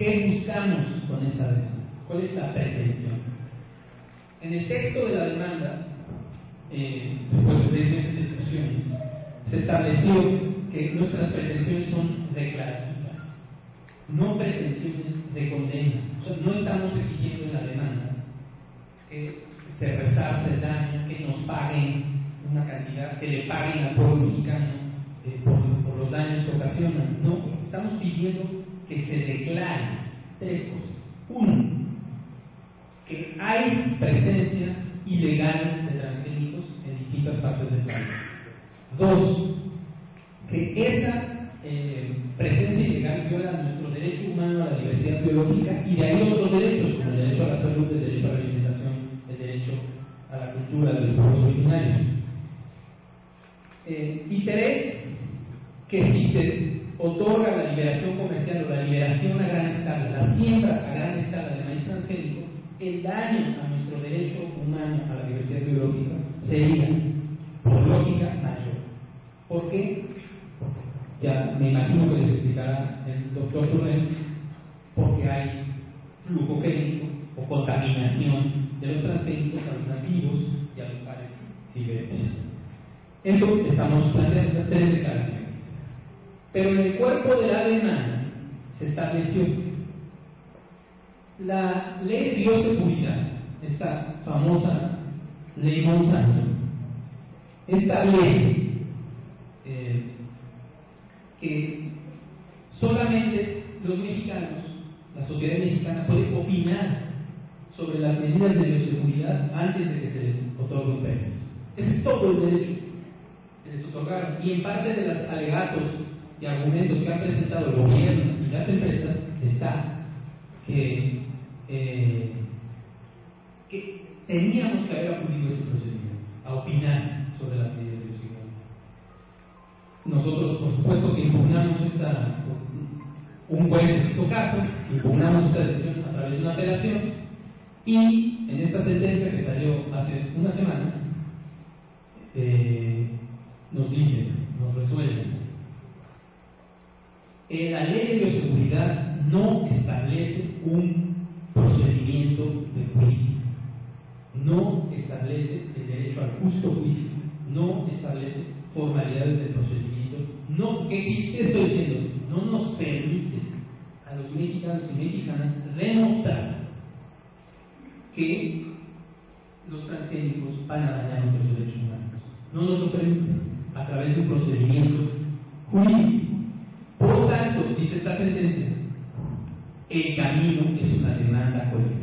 Speaker 5: ¿Qué buscamos con esta demanda? ¿Cuál es la pretensión? En el texto de la demanda, después de 6 meses de discusiones, se estableció que nuestras pretensiones son declarativas, no pretensiones de condena. O sea, no estamos exigiendo en la demanda que se resarce el daño, que nos paguen una cantidad, que le paguen al pueblo mexicano por los daños que ocasionan. No, estamos pidiendo que se declaren 3 cosas. 1, que hay presencia ilegal de transgénicos en distintas partes del país. 2, que esa presencia ilegal viola nuestro derecho humano a la diversidad biológica y de ahí otros derechos, como el derecho a la salud, el derecho a la alimentación, el derecho a la cultura de los pueblos originarios. Y 3, que si se otorga la liberación comercial o la liberación a gran escala, la siembra a gran escala de maíz transgénico, el daño a nuestro derecho humano a la diversidad biológica sería, por lógica, mayor. ¿Por qué? Ya me imagino que les explicará el doctor Turner, porque hay flujo génico o contaminación de los transgénicos a los nativos y a los pares silvestres. Eso estamos planteando 3 declaraciones. Pero en el cuerpo de la demanda se estableció la ley de bioseguridad, esta famosa ley Monsanto, establece que solamente los mexicanos, la sociedad mexicana, puede opinar sobre las medidas de bioseguridad antes de que se les otorgue un permiso. Ese es todo el derecho que les otorgaron. Y en parte de los alegatos y argumentos que han presentado el gobierno y las empresas está que teníamos que haber acudido a ese procedimiento, a opinar sobre las medidas de bioseguridad. Nosotros, por supuesto, que impugnamos un juez hizo caso, impugnamos esta decisión a través de una apelación y en esta sentencia que salió hace una semana nos dice, nos resuelve. La ley de bioseguridad no establece un procedimiento de juicio, no establece el derecho al justo juicio, no establece formalidades del procedimiento, no, ¿qué estoy diciendo? No nos permite a los mexicanos y mexicanas demostrar que los transgénicos van a dañar nuestros derechos humanos. No nos lo permite a través de un procedimiento jurídico. Por lo tanto, dice esta sentencia, el camino es una demanda colectiva.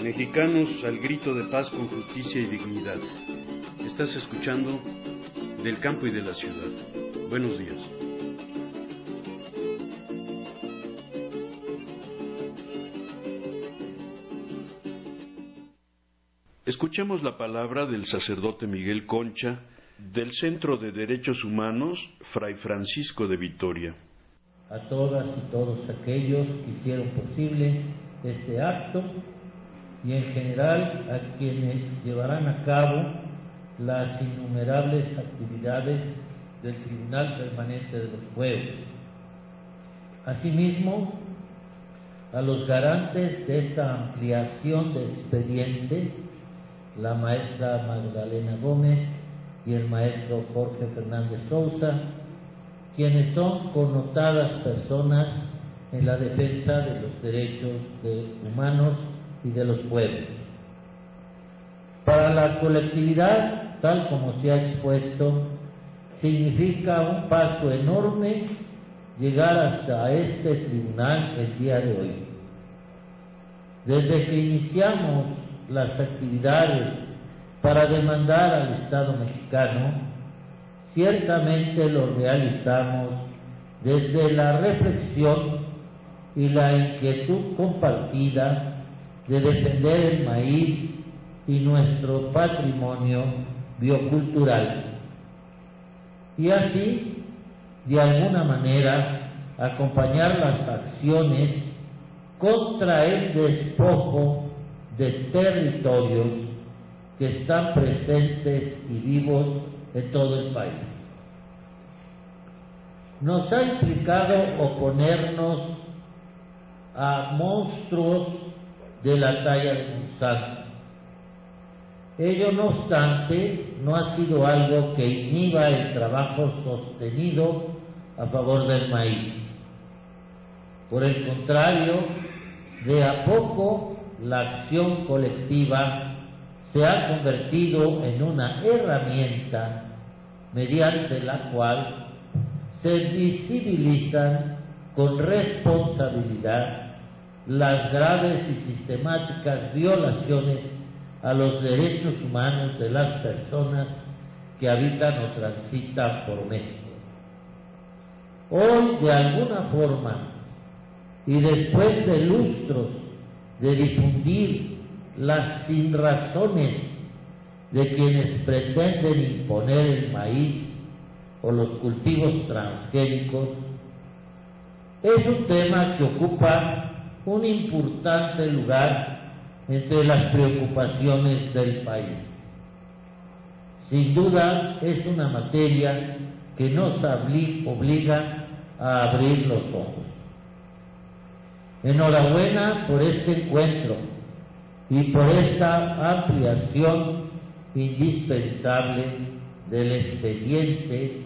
Speaker 1: Mexicanos al grito de paz con justicia y dignidad. Estás escuchando Del Campo y de la Ciudad. Buenos días. Escuchemos la palabra del sacerdote Miguel Concha, del Centro de Derechos Humanos, Fray Francisco de Vitoria.
Speaker 6: A todas y todos aquellos que hicieron posible este acto y en general a quienes llevarán a cabo las innumerables actividades del Tribunal Permanente de los Pueblos. Asimismo, a los garantes de esta ampliación de expediente, la maestra Magdalena Gómez y el maestro Jorge Fernández Sousa, quienes son connotadas personas en la defensa de los derechos humanos y de los pueblos. Para la colectividad, tal como se ha expuesto, significa un paso enorme llegar hasta este tribunal el día de hoy. Desde que iniciamos las actividades para demandar al Estado mexicano, ciertamente lo realizamos desde la reflexión y la inquietud compartida de defender el maíz y nuestro patrimonio biocultural, y así, de alguna manera, acompañar las acciones contra el despojo de territorios que están presentes y vivos en todo el país. Nos ha implicado oponernos a monstruos de la talla de Monsanto. Ello, no obstante, no ha sido algo que inhiba el trabajo sostenido a favor del maíz. Por el contrario, de a poco la acción colectiva se ha convertido en una herramienta mediante la cual se visibilizan con responsabilidad las graves y sistemáticas violaciones a los derechos humanos de las personas que habitan o transitan por México. Hoy, de alguna forma, y después de lustros de difundir las sinrazones de quienes pretenden imponer el maíz o los cultivos transgénicos, es un tema que ocupa un importante lugar entre las preocupaciones del país. Sin duda es una materia que nos obliga a abrir los ojos. Enhorabuena por este encuentro y por esta ampliación indispensable del expediente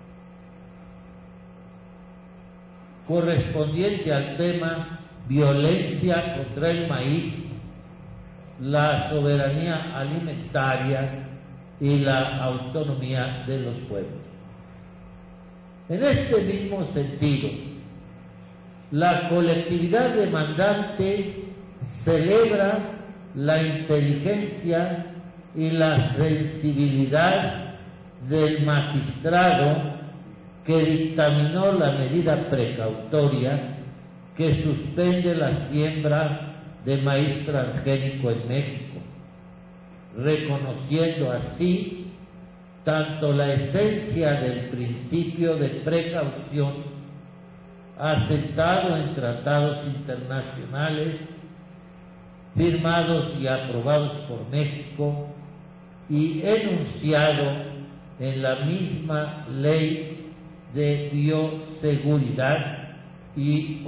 Speaker 6: correspondiente al tema violencia contra el maíz, la soberanía alimentaria y la autonomía de los pueblos. En este mismo sentido, la colectividad demandante celebra la inteligencia y la sensibilidad del magistrado que dictaminó la medida precautoria que suspende la siembra de maíz transgénico en México, reconociendo así tanto la esencia del principio de precaución asentado en tratados internacionales firmados y aprobados por México y enunciado en la misma ley de bioseguridad y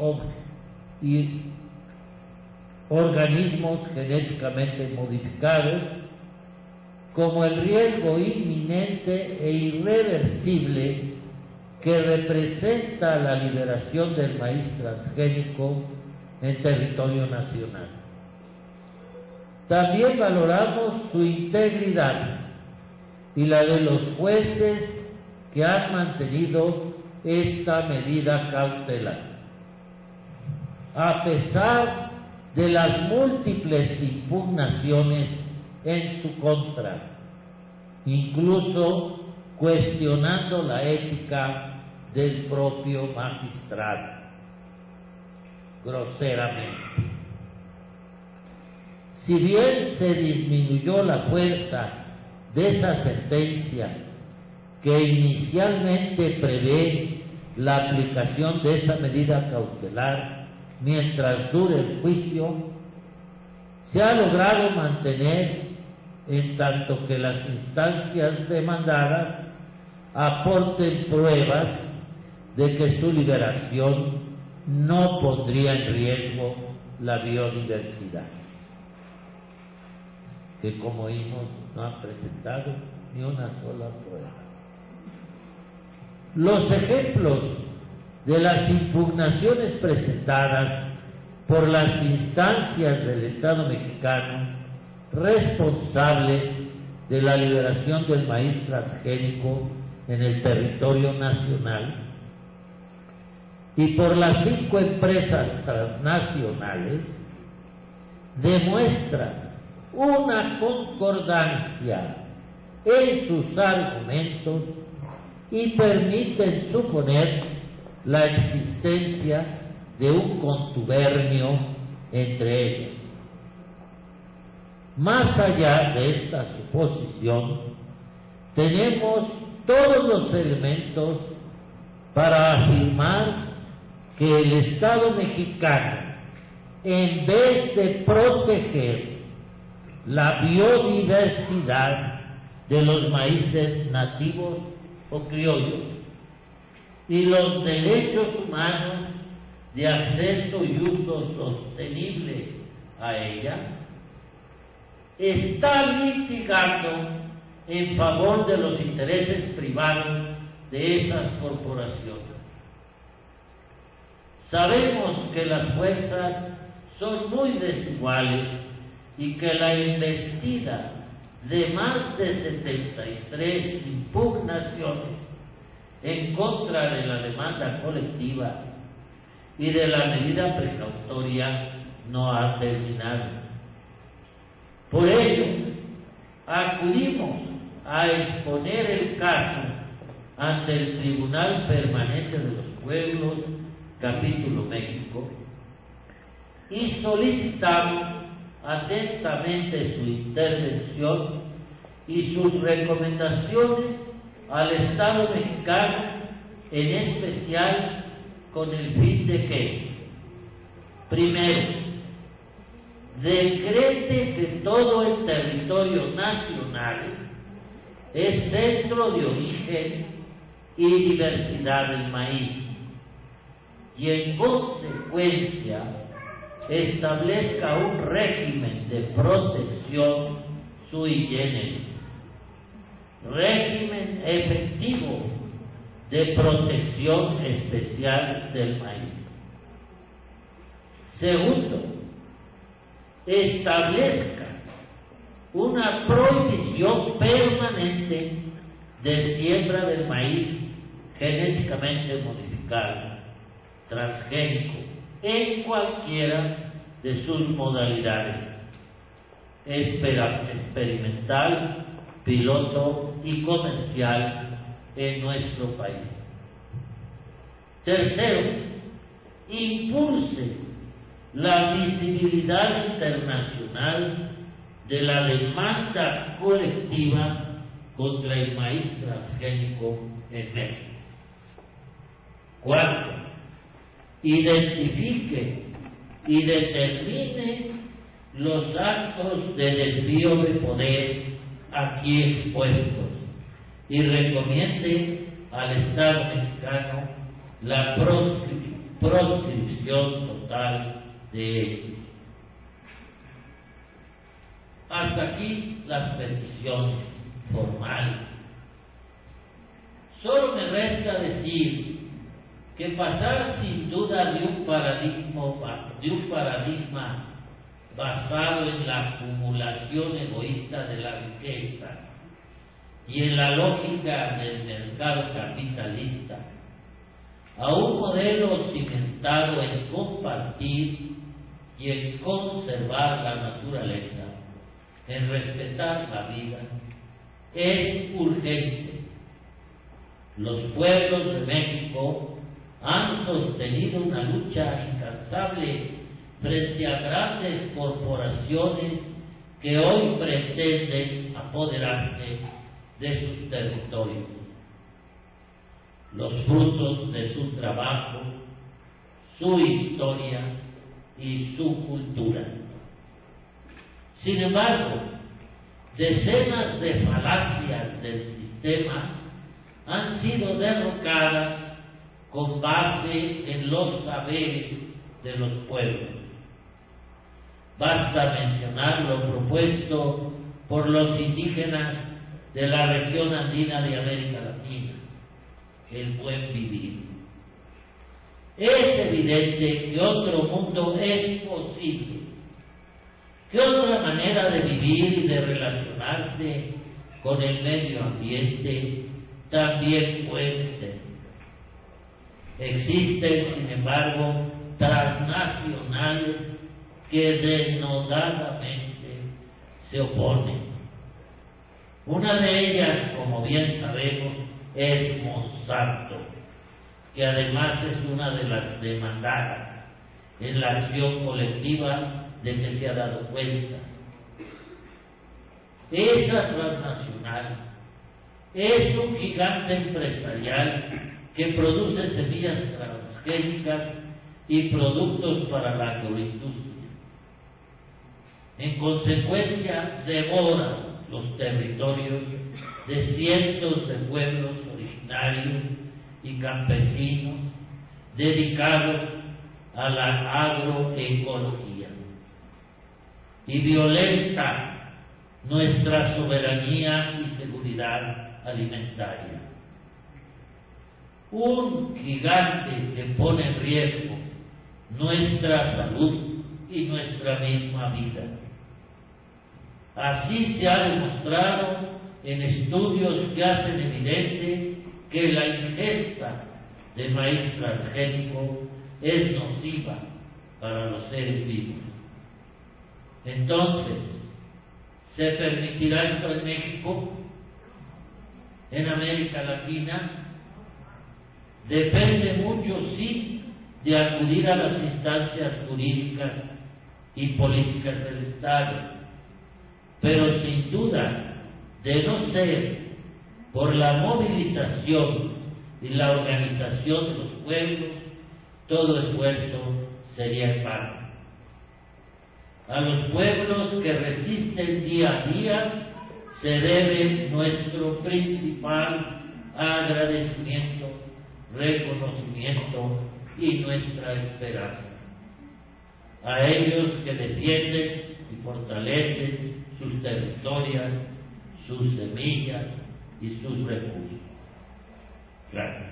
Speaker 6: organismos genéticamente modificados, como el riesgo inminente e irreversible que representa la liberación del maíz transgénico en territorio nacional. También valoramos su integridad y la de los jueces que han mantenido esta medida cautelar, a pesar de las múltiples impugnaciones en su contra, incluso cuestionando la ética del propio magistrado, groseramente. Si bien se disminuyó la fuerza de esa sentencia que inicialmente prevé la aplicación de esa medida cautelar mientras dure el juicio, se ha logrado mantener en tanto que las instancias demandadas aporten pruebas de que su liberación no pondría en riesgo la biodiversidad, que como vimos no han presentado ni una sola prueba. Los ejemplos de las impugnaciones presentadas por las instancias del Estado mexicano responsables de la liberación del maíz transgénico en el territorio nacional y por las 5 empresas transnacionales demuestran una concordancia en sus argumentos y permiten suponer la existencia de un contubernio entre ellas. Más allá de esta suposición, tenemos todos los elementos para afirmar que el Estado mexicano, en vez de proteger la biodiversidad de los maíces nativos o criollos y los derechos humanos de acceso y uso sostenible a ella, está litigando en favor de los intereses privados de esas corporaciones. Sabemos que las fuerzas son muy desiguales y que la embestida de más de 73 impugnaciones en contra de la demanda colectiva y de la medida precautoria no ha terminado. Por ello, acudimos a exponer el caso ante el Tribunal Permanente de los Pueblos, Capítulo México, y solicitamos atentamente su intervención y sus recomendaciones al Estado mexicano, en especial con el fin de que, primero, decrete que todo el territorio nacional es centro de origen y diversidad del maíz, y en consecuencia establezca un régimen de protección sui generis, régimen efectivo de protección especial del maíz. Segundo, establezca una prohibición permanente de siembra del maíz genéticamente modificado, transgénico, en cualquiera de sus modalidades, experimental, piloto y comercial en nuestro país. Tercero, impulse la visibilidad internacional de la demanda colectiva contra el maíz transgénico en México. Cuarto, identifique y determine los actos de desvío de poder aquí expuestos y recomiende al Estado mexicano la proscripción total de ellos. Hasta aquí las peticiones formales. Solo me resta decir que pasar sin duda de un paradigma basado en la acumulación egoísta de la riqueza y en la lógica del mercado capitalista a un modelo cimentado en compartir y en conservar la naturaleza, en respetar la vida, es urgente. Los pueblos de México han sostenido una lucha incansable frente a grandes corporaciones que hoy pretenden apoderarse de sus territorios. Los frutos de su trabajo, su historia y su cultura. Sin embargo, decenas de falacias del sistema han sido derrocadas con base en los saberes de los pueblos. Basta mencionar lo propuesto por los indígenas de la región andina de América Latina, el buen vivir. Es evidente que otro mundo es posible, que otra manera de vivir y de relacionarse con el medio ambiente también puede ser. Existen, sin embargo, transnacionales que denodadamente se oponen. Una de ellas, como bien sabemos, es Monsanto, que además es una de las demandadas en la acción colectiva de que se ha dado cuenta. Esa transnacional es un gigante empresarial que produce semillas transgénicas y productos para la agroindustria. En consecuencia, devora los territorios de cientos de pueblos originarios y campesinos dedicados a la agroecología y violenta nuestra soberanía y seguridad alimentaria. Un gigante que pone en riesgo nuestra salud y nuestra misma vida. Así se ha demostrado en estudios que hacen evidente que la ingesta de maíz transgénico es nociva para los seres vivos. Entonces, ¿se permitirá esto en México? ¿En América Latina? Depende mucho, sí, de acudir a las instancias jurídicas y políticas del Estado, pero sin duda, de no ser por la movilización y la organización de los pueblos, todo esfuerzo sería en vano. A los pueblos que resisten día a día se debe nuestro principal agradecimiento, reconocimiento y nuestra esperanza. A ellos que defienden y fortalecen sus territorios, sus semillas y sus recursos. Gracias.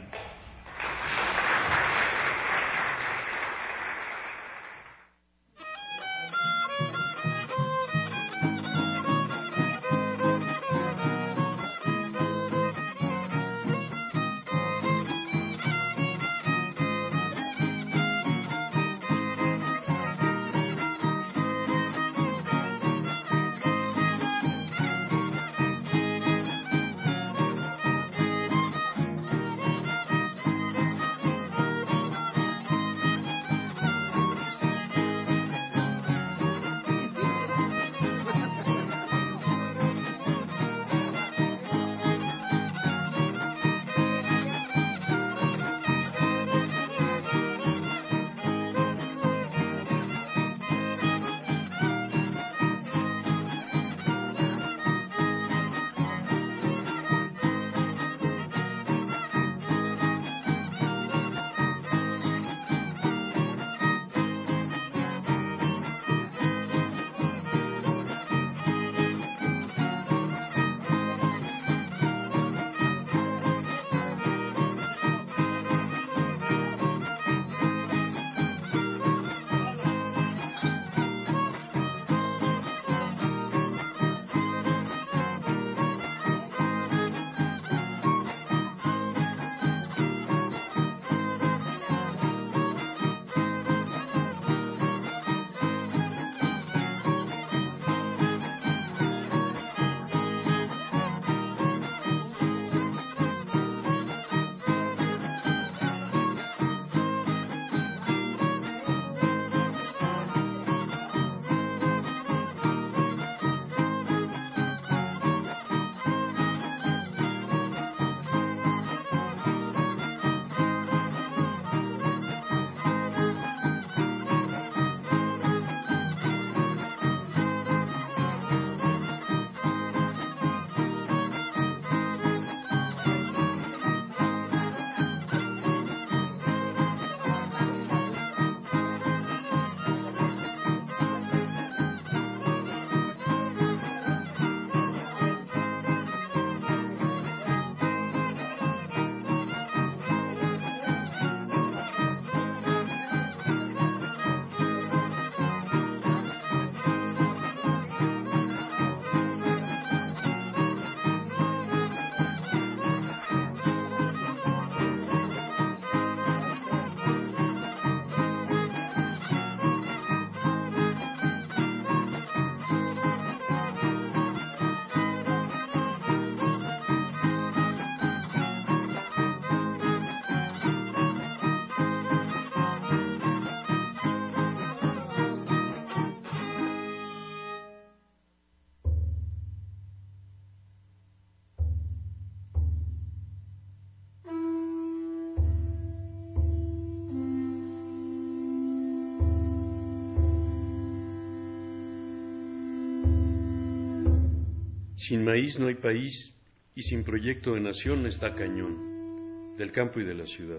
Speaker 1: Sin maíz no hay país y sin proyecto de nación está cañón, del campo y de la ciudad.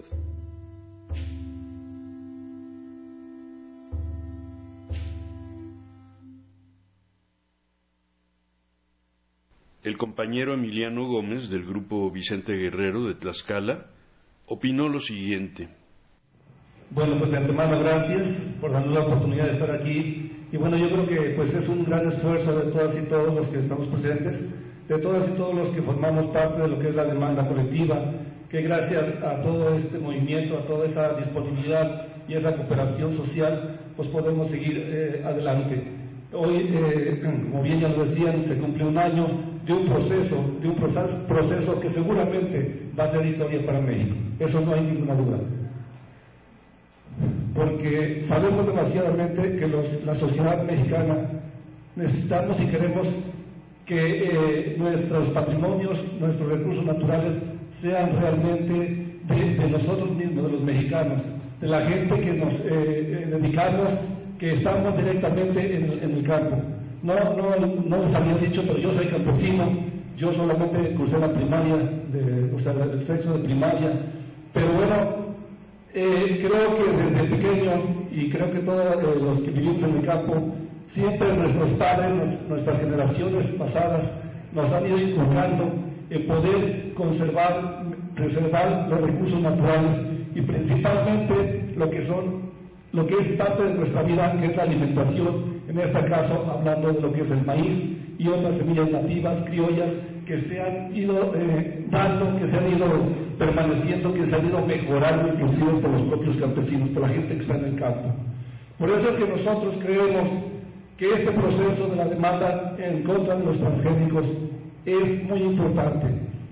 Speaker 1: El compañero Emiliano Gómez, del grupo Vicente Guerrero de Tlaxcala, opinó lo siguiente.
Speaker 7: Bueno, pues de antemano gracias por darnos la oportunidad de estar aquí. Y bueno, yo creo que pues es un gran esfuerzo de todas y todos los que estamos presentes, de todas y todos los que formamos parte de lo que es la demanda colectiva, que gracias a todo este movimiento, a toda esa disponibilidad y esa cooperación social, pues podemos seguir adelante. Hoy, como bien ya lo decían, se cumple un año de un proceso que seguramente va a ser historia para México. Eso no hay ninguna duda. Porque sabemos demasiadamente que la sociedad mexicana necesitamos y queremos que nuestros patrimonios, nuestros recursos naturales sean realmente de nosotros mismos, de los mexicanos, de la gente que nos dedicamos, que estamos directamente en el campo. No les había dicho, pero yo soy campesino, yo solamente cursé la primaria, el sexto de primaria, pero bueno, creo que desde pequeño, y creo que todos los que vivimos en el campo, siempre nuestros padres, nuestras generaciones pasadas, nos han ido inculcando en poder preservar los recursos naturales y principalmente lo que es parte de nuestra vida, que es la alimentación, en este caso hablando de lo que es el maíz y otras semillas nativas, criollas, que se han ido dando, que se han ido permaneciendo, que se han ido mejorando inclusive por los propios campesinos, por la gente que está en el campo. Por eso es que nosotros creemos que este proceso de la demanda en contra de los transgénicos es muy importante.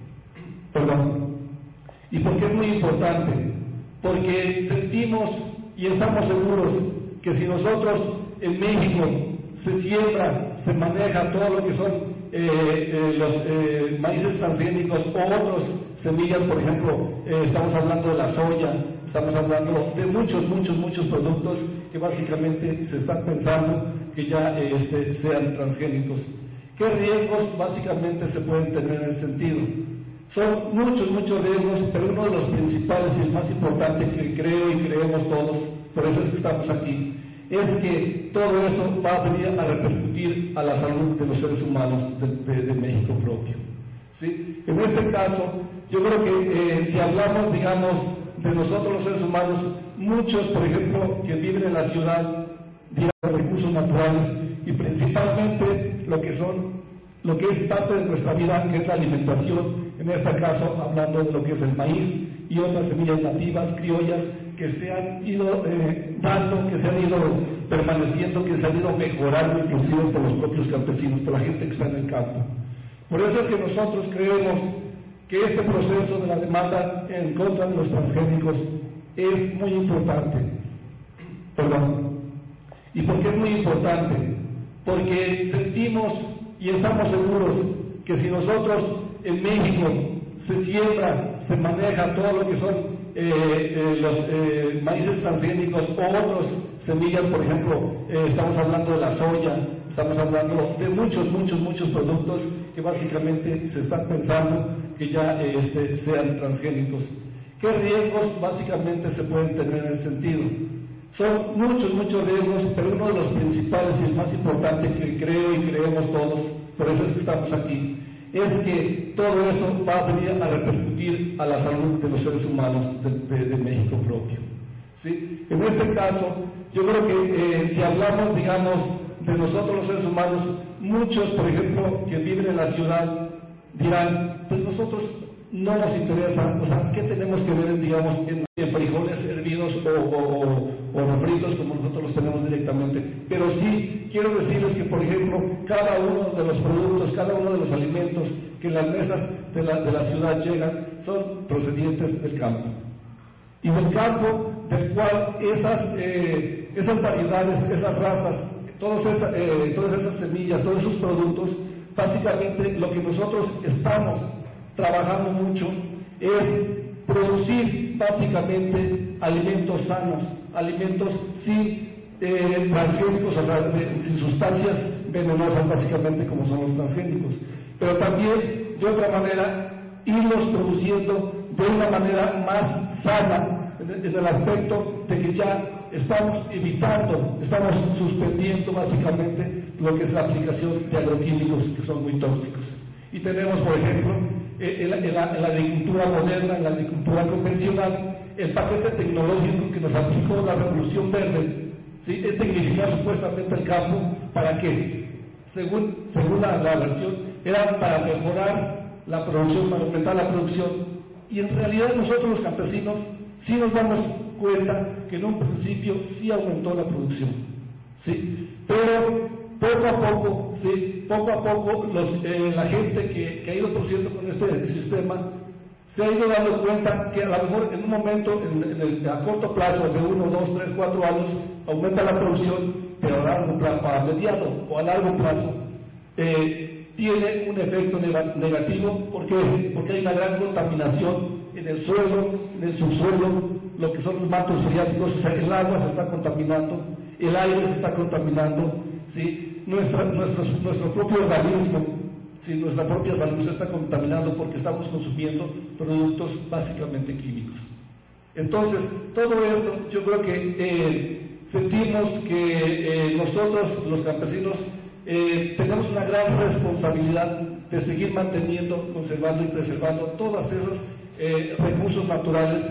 Speaker 7: ¿Y por qué es muy importante? Porque sentimos y estamos seguros que si nosotros en México se siembra, se maneja todo lo que son los maíces transgénicos o otras semillas, por ejemplo, estamos hablando de la soya, estamos hablando de muchos productos que básicamente se están pensando que ya sean transgénicos. ¿Qué riesgos básicamente se pueden tener en ese sentido? Son muchos riesgos, pero uno de los principales y el más importante que creo y creemos todos, por eso es que estamos aquí, es que todo eso va a venir a repercutir a la salud de los seres humanos de México propio. ¿Sí? En este caso, yo creo que si hablamos, digamos, de nosotros los seres humanos, muchos, por ejemplo, que viven en la ciudad, digamos, recursos naturales y principalmente lo que es parte de nuestra vida, que es la alimentación, en este caso hablando de lo que es el maíz y otras semillas nativas, criollas, que se han ido dando, que se han ido permaneciendo, que se han ido mejorando inclusive por los propios campesinos, por la gente que está en el campo. Por eso es que nosotros creemos que este proceso de la demanda en contra de los transgénicos es muy importante. ¿Y por qué es muy importante? Porque sentimos y estamos seguros que si nosotros en México se siembra, se maneja todo lo que son los maíces transgénicos o otras semillas, por ejemplo, estamos hablando de la soya, estamos hablando de muchos productos que básicamente se están pensando que ya sean transgénicos. ¿Qué riesgos básicamente se pueden tener en ese sentido? Son muchos riesgos, pero uno de los principales y el más importante que creo y creemos todos, por eso es que estamos aquí, es que todo eso va a venir a repercutir a la salud de los seres humanos de México propio. ¿Sí? En este caso, yo creo que si hablamos, digamos, de nosotros los seres humanos, muchos, por ejemplo, que viven en la ciudad, dirán, pues nosotros no nos interesa, o sea, ¿qué tenemos que ver, digamos, en frijoles hervidos o refritos como nosotros los tenemos directamente? Pero sí, quiero decirles que, por ejemplo, cada uno de los productos, cada uno de los alimentos que en las mesas de la ciudad llegan son procedientes del campo. Y del campo, del cual esas variedades, esas razas, todas esas semillas, todos esos productos, básicamente lo que nosotros estamos trabajando mucho es producir básicamente alimentos sanos, alimentos sin transgénicos, o sea, sin sustancias venenosas básicamente como son los transgénicos. pero también de otra manera irlos produciendo de una manera más sana, en el aspecto de que ya estamos evitando, estamos suspendiendo básicamente lo que es la aplicación de agroquímicos que son muy tóxicos. Y tenemos, por ejemplo, en la agricultura moderna, en la agricultura convencional, el paquete tecnológico que nos aplicó la Revolución Verde, ¿sí? Es tecnificar supuestamente el campo. ¿Para qué? Según la versión, era para mejorar la producción, para aumentar la producción. Y en realidad nosotros los campesinos sí nos damos cuenta que en un principio sí aumentó la producción, ¿sí? Pero poco a poco la gente que ha ido produciendo con este sistema se ha ido dando cuenta que a lo mejor en un momento, a corto plazo, de 1, 2, 3, 4 años, aumenta la producción, pero a largo plazo, a mediano o a largo plazo, tiene un efecto negativo. ¿Por qué? Porque hay una gran contaminación en el suelo, en el subsuelo, lo que son los mantos freáticos, o sea, el agua se está contaminando, el aire se está contaminando, ¿sí? Nuestro propio organismo, ¿sí? Nuestra propia salud se está contaminando porque estamos consumiendo productos básicamente químicos. Entonces, todo esto yo creo que sentimos que nosotros, los campesinos, tenemos una gran responsabilidad de seguir manteniendo, conservando y preservando todos esos recursos naturales,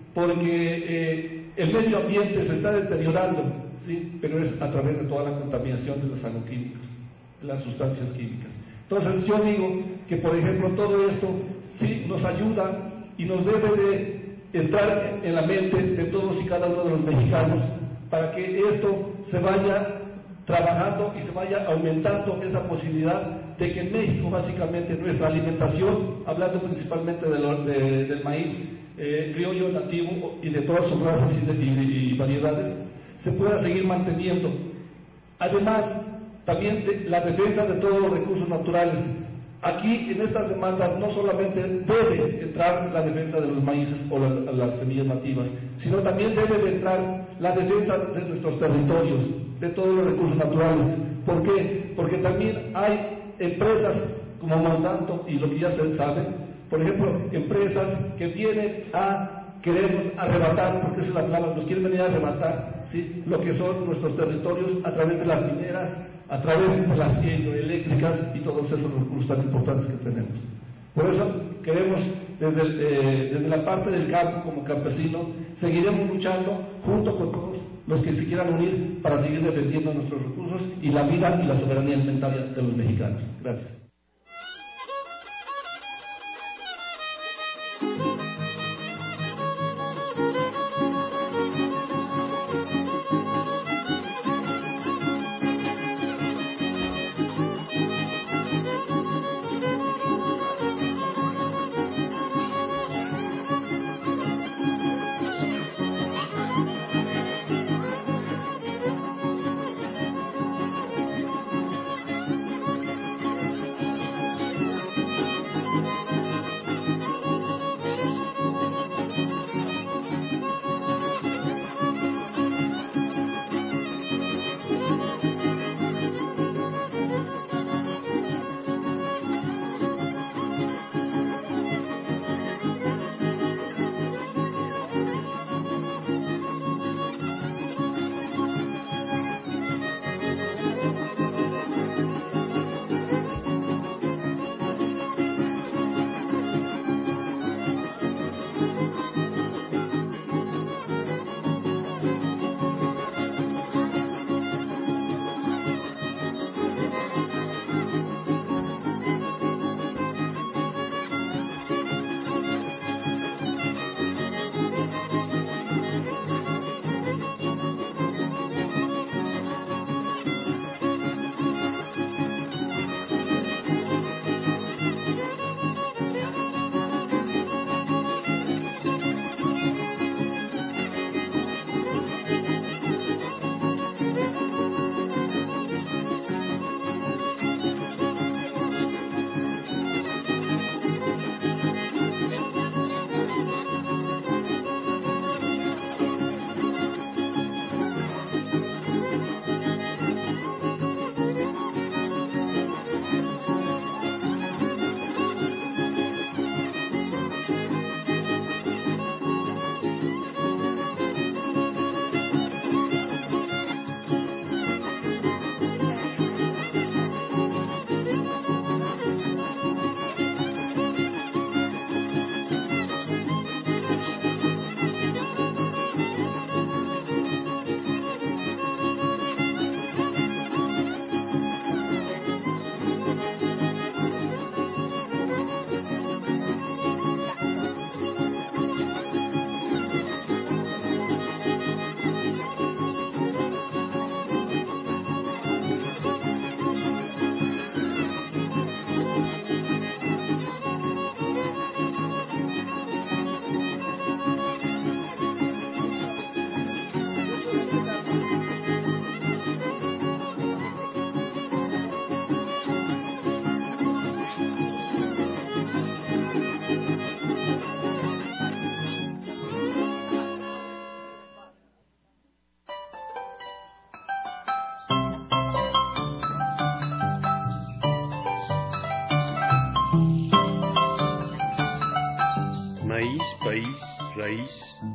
Speaker 7: porque el medio ambiente se está deteriorando, ¿sí? Pero es a través de toda la contaminación de los agroquímicos, de las sustancias químicas. Entonces yo digo que, por ejemplo, todo esto sí nos ayuda y nos debe de entrar en la mente de todos y cada uno de los mexicanos para que esto se vaya trabajando y se vaya aumentando esa posibilidad de que en México básicamente nuestra alimentación, hablando principalmente del maíz criollo nativo y de todas sus razas y variedades, se pueda seguir manteniendo. Además, también la defensa de todos los recursos naturales. Aquí en estas demandas no solamente debe entrar la defensa de los maíces o las semillas nativas, sino también debe de entrar la defensa de nuestros territorios, de todos los recursos naturales. ¿Por qué? Porque también hay empresas como Monsanto y lo que ya se sabe, por ejemplo, empresas que vienen a queremos arrebatar, porque esa es la palabra, nos quieren venir a arrebatar, ¿sí? Lo que son nuestros territorios a través de las mineras, a través de las hidroeléctricas y todos esos recursos tan importantes que tenemos. Por eso queremos, desde la parte del campo como campesino, seguiremos luchando junto con todos los que se quieran unir para seguir defendiendo nuestros recursos y la vida y la soberanía alimentaria de los mexicanos. Gracias.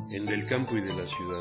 Speaker 1: el del campo y de la ciudad.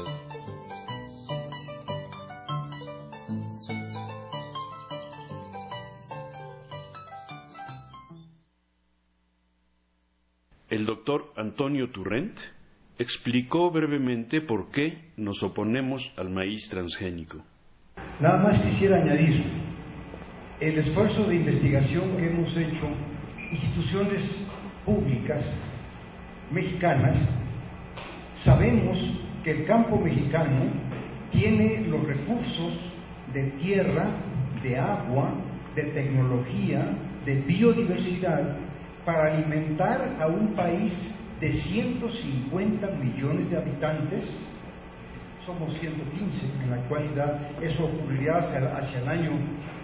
Speaker 1: El doctor Antonio Turrent explicó brevemente por qué nos oponemos al maíz transgénico.
Speaker 8: Nada más quisiera añadir el esfuerzo de investigación que hemos hecho instituciones públicas mexicanas. Sabemos que el campo mexicano tiene los recursos de tierra, de agua, de tecnología, de biodiversidad para alimentar a un país de 150 millones de habitantes. Somos 115 en la actualidad, eso ocurrirá hacia el año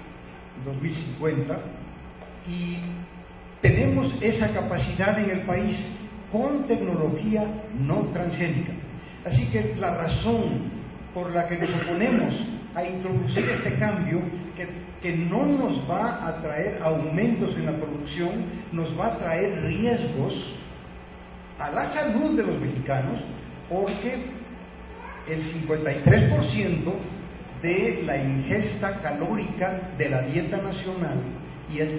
Speaker 8: 2050, y tenemos esa capacidad en el país con tecnología no transgénica. Así que la razón por la que nos oponemos a introducir este cambio, que no nos va a traer aumentos en la producción, nos va a traer riesgos a la salud de los mexicanos, porque el 53% de la ingesta calórica de la dieta nacional y el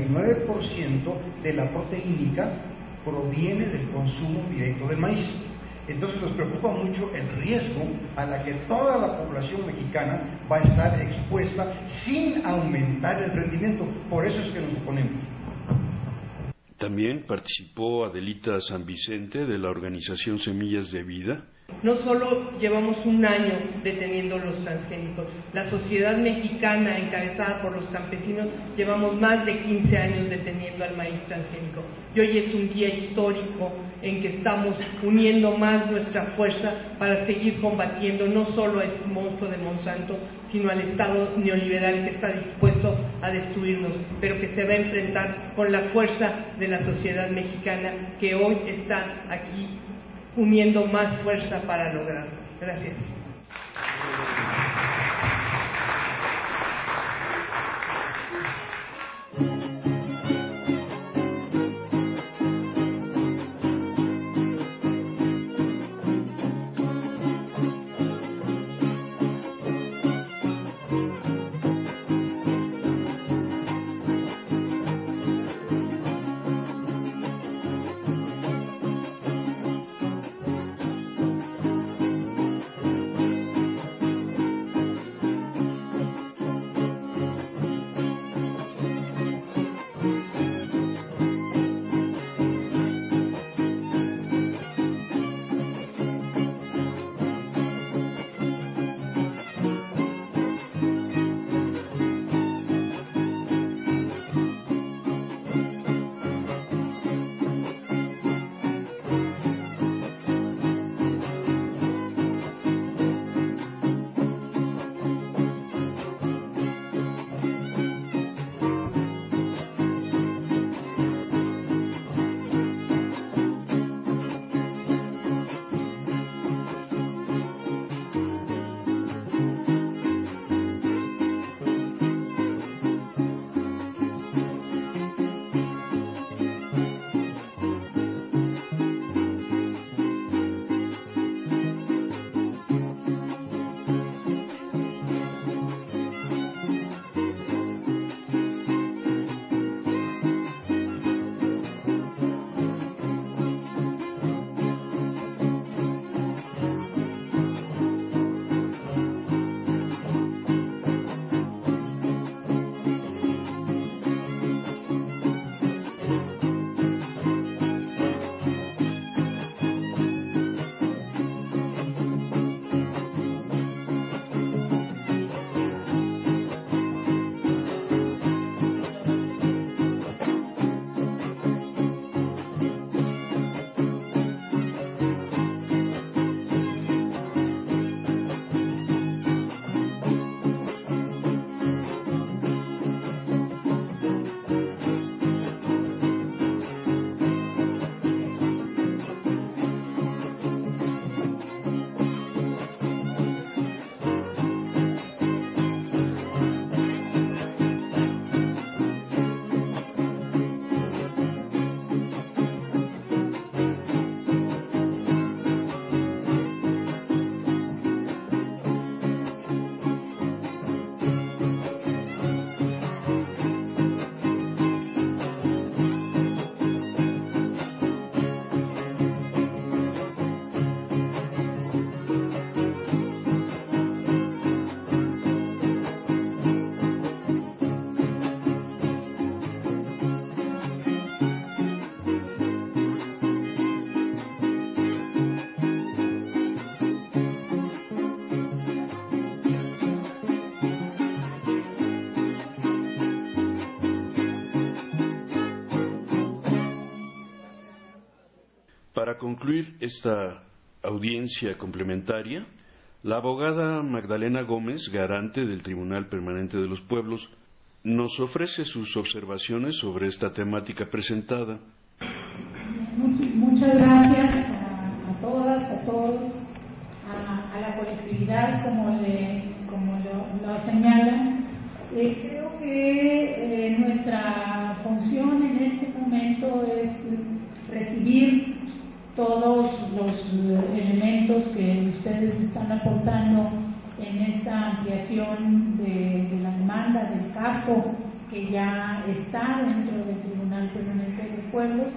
Speaker 8: 39% de la proteínica proviene del consumo directo del maíz. Entonces nos preocupa mucho el riesgo a la que toda la población mexicana va a estar expuesta sin aumentar el rendimiento. Por eso es que nos oponemos.
Speaker 1: También participó Adelita San Vicente de la organización Semillas de Vida.
Speaker 4: No solo llevamos un año deteniendo los transgénicos, la sociedad mexicana encabezada por los campesinos llevamos más de 15 años deteniendo al maíz transgénico. Y hoy es un día histórico en que estamos uniendo más nuestra fuerza para seguir combatiendo no solo a este monstruo de Monsanto, sino al Estado neoliberal que está dispuesto a destruirnos, pero que se va a enfrentar con la fuerza de la sociedad mexicana que hoy está aquí uniendo más fuerza para lograrlo. Gracias.
Speaker 1: Para concluir esta audiencia complementaria, la abogada Magdalena Gómez, garante del Tribunal Permanente de los Pueblos, nos ofrece sus observaciones sobre esta temática presentada.
Speaker 9: Muchas gracias a todas, a todos, a la colectividad, como lo señalan. Creo que nuestra función en este momento es recibir todos los elementos que ustedes están aportando en esta ampliación de la demanda del caso que ya está dentro del Tribunal Permanente de los Pueblos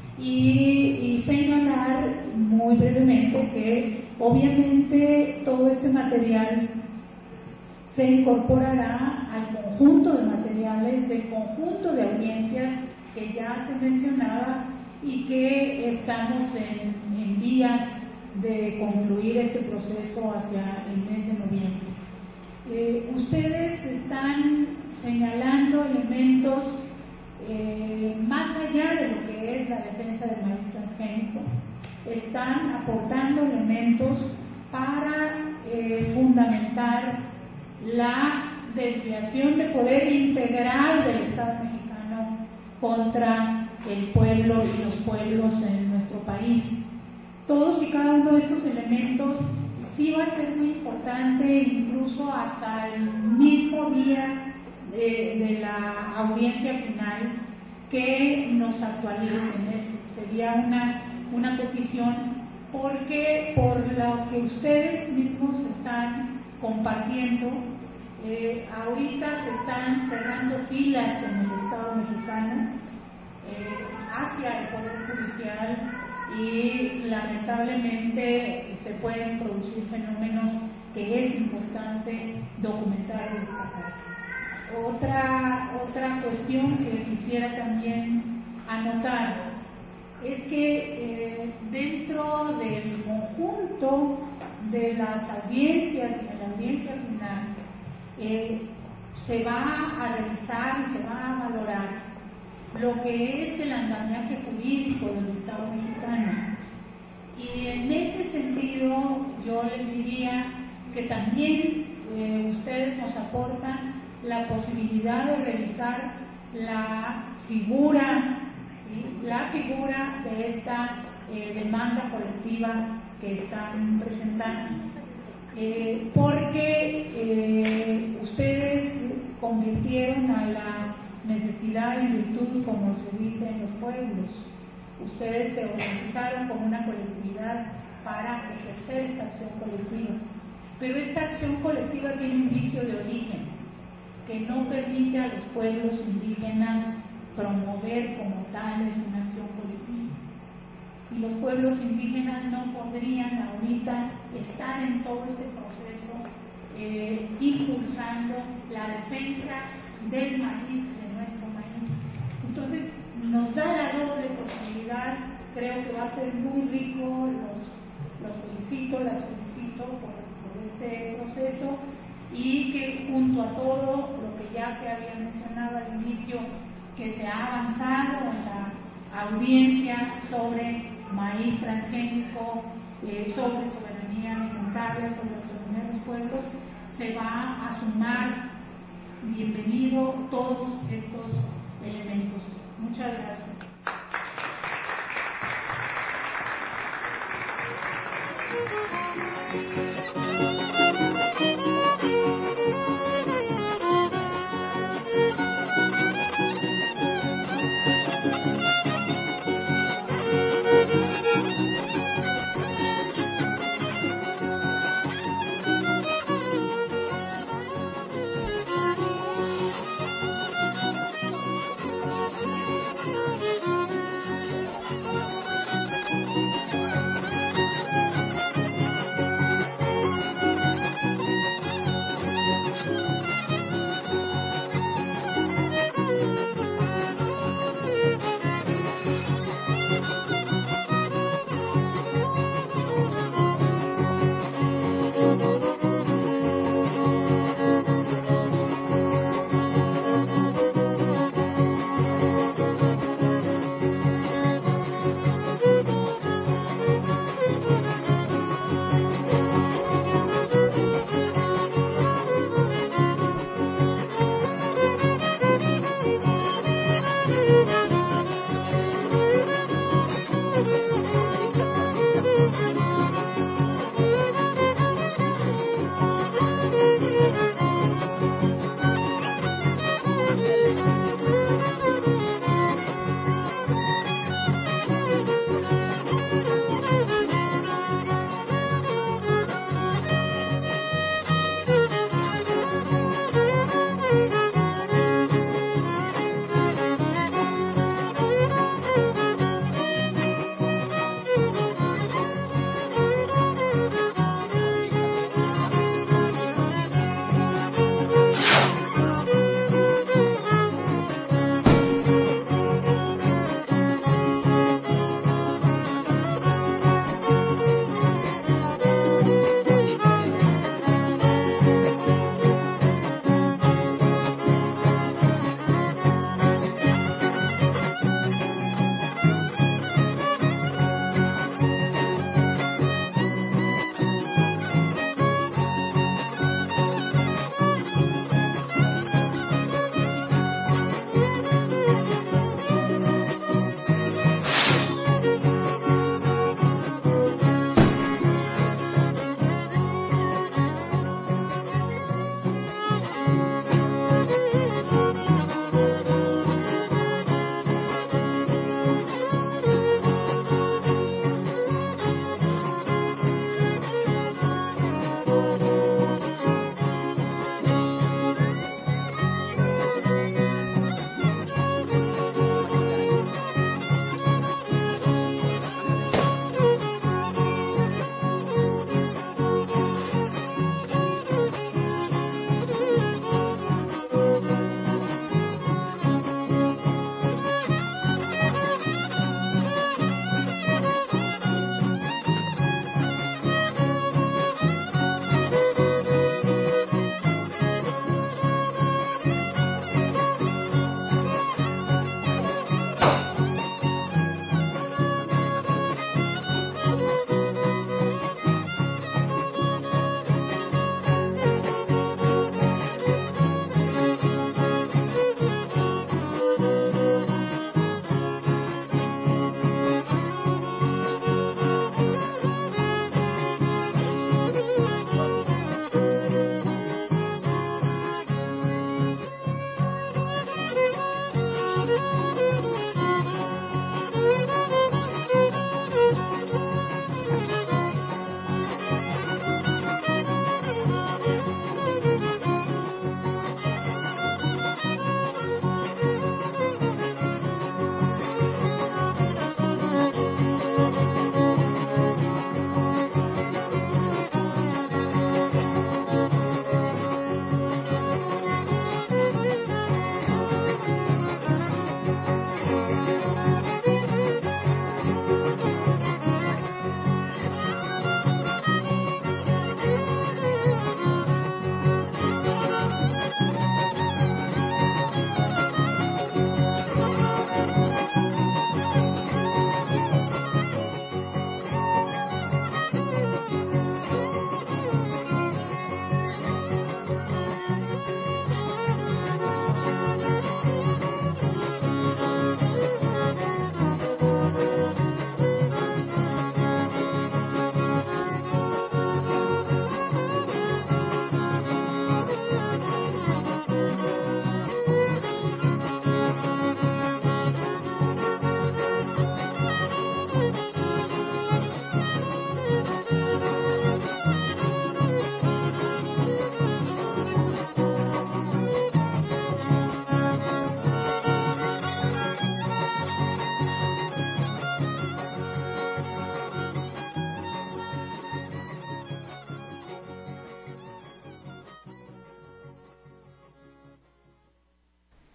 Speaker 9: y señalar muy brevemente que obviamente todo este material se incorporará al conjunto de materiales del conjunto de audiencias que ya se mencionaba y que estamos en vías de concluir este proceso hacia el mes de noviembre. Ustedes están señalando elementos más allá de lo que es la defensa del maíz transgénico, están aportando elementos para fundamentar la desviación de poder integral del Estado mexicano contra el pueblo y los pueblos en nuestro país. Todos y cada uno de estos elementos sí va a ser muy importante, incluso hasta el mismo día de la audiencia final, que nos actualicen. Sería una petición, porque por lo que ustedes mismos están compartiendo, ahorita se están cerrando filas en el Estado mexicano hacia el Poder Judicial y lamentablemente se pueden producir fenómenos que es importante documentar y destacar. Otra cuestión que quisiera también anotar es que dentro del conjunto de las audiencias, de la audiencia final, se va a revisar y se va a valorar lo que es el andamiaje jurídico del Estado mexicano. Y en ese sentido yo les diría que también ustedes nos aportan la posibilidad de revisar la figura, ¿sí?, la figura de esta demanda colectiva que están presentando, porque ustedes convirtieron a la necesidad y virtud, como se dice en los pueblos. Ustedes se organizaron como una colectividad para ejercer esta acción colectiva, pero esta acción colectiva tiene un vicio de origen que no permite a los pueblos indígenas promover como tales una acción colectiva, y los pueblos indígenas no podrían ahorita estar en todo este proceso impulsando la defensa del maíz, de nuestro maíz. Entonces nos da la doble posibilidad. Creo que va a ser muy rico, las felicito por este proceso, y que junto a todo lo que ya se había mencionado al inicio, que se ha avanzado en la audiencia sobre maíz transgénico, sobre soberanía alimentaria, sobre autonomía de los pueblos, se va a sumar. Bienvenido todos estos elementos. Muchas gracias.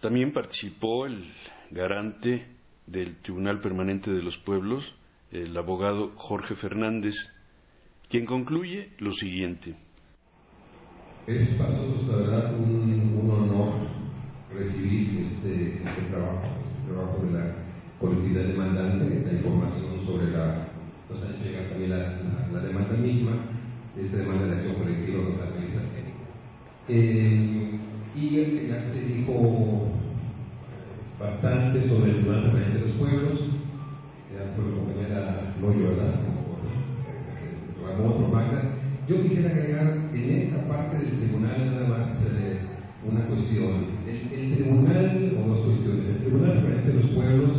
Speaker 1: También participó el garante del Tribunal Permanente de los Pueblos, el abogado Jorge Fernández, quien concluye lo siguiente.
Speaker 10: Es para nosotros, la verdad, un honor recibir este trabajo de la colectividad demandante, la información sobre nos han hecho llegar también la demanda misma, esta demanda de acción colectiva contra la administración. Y ya se dijo bastante sobre el Tribunal Permanente de los Pueblos, ya por la compañera Loyo, ¿verdad? Ramón Magda. Yo quisiera agregar en esta parte del tribunal nada más una cuestión. El tribunal, o dos cuestiones, el Tribunal Permanente de los Pueblos,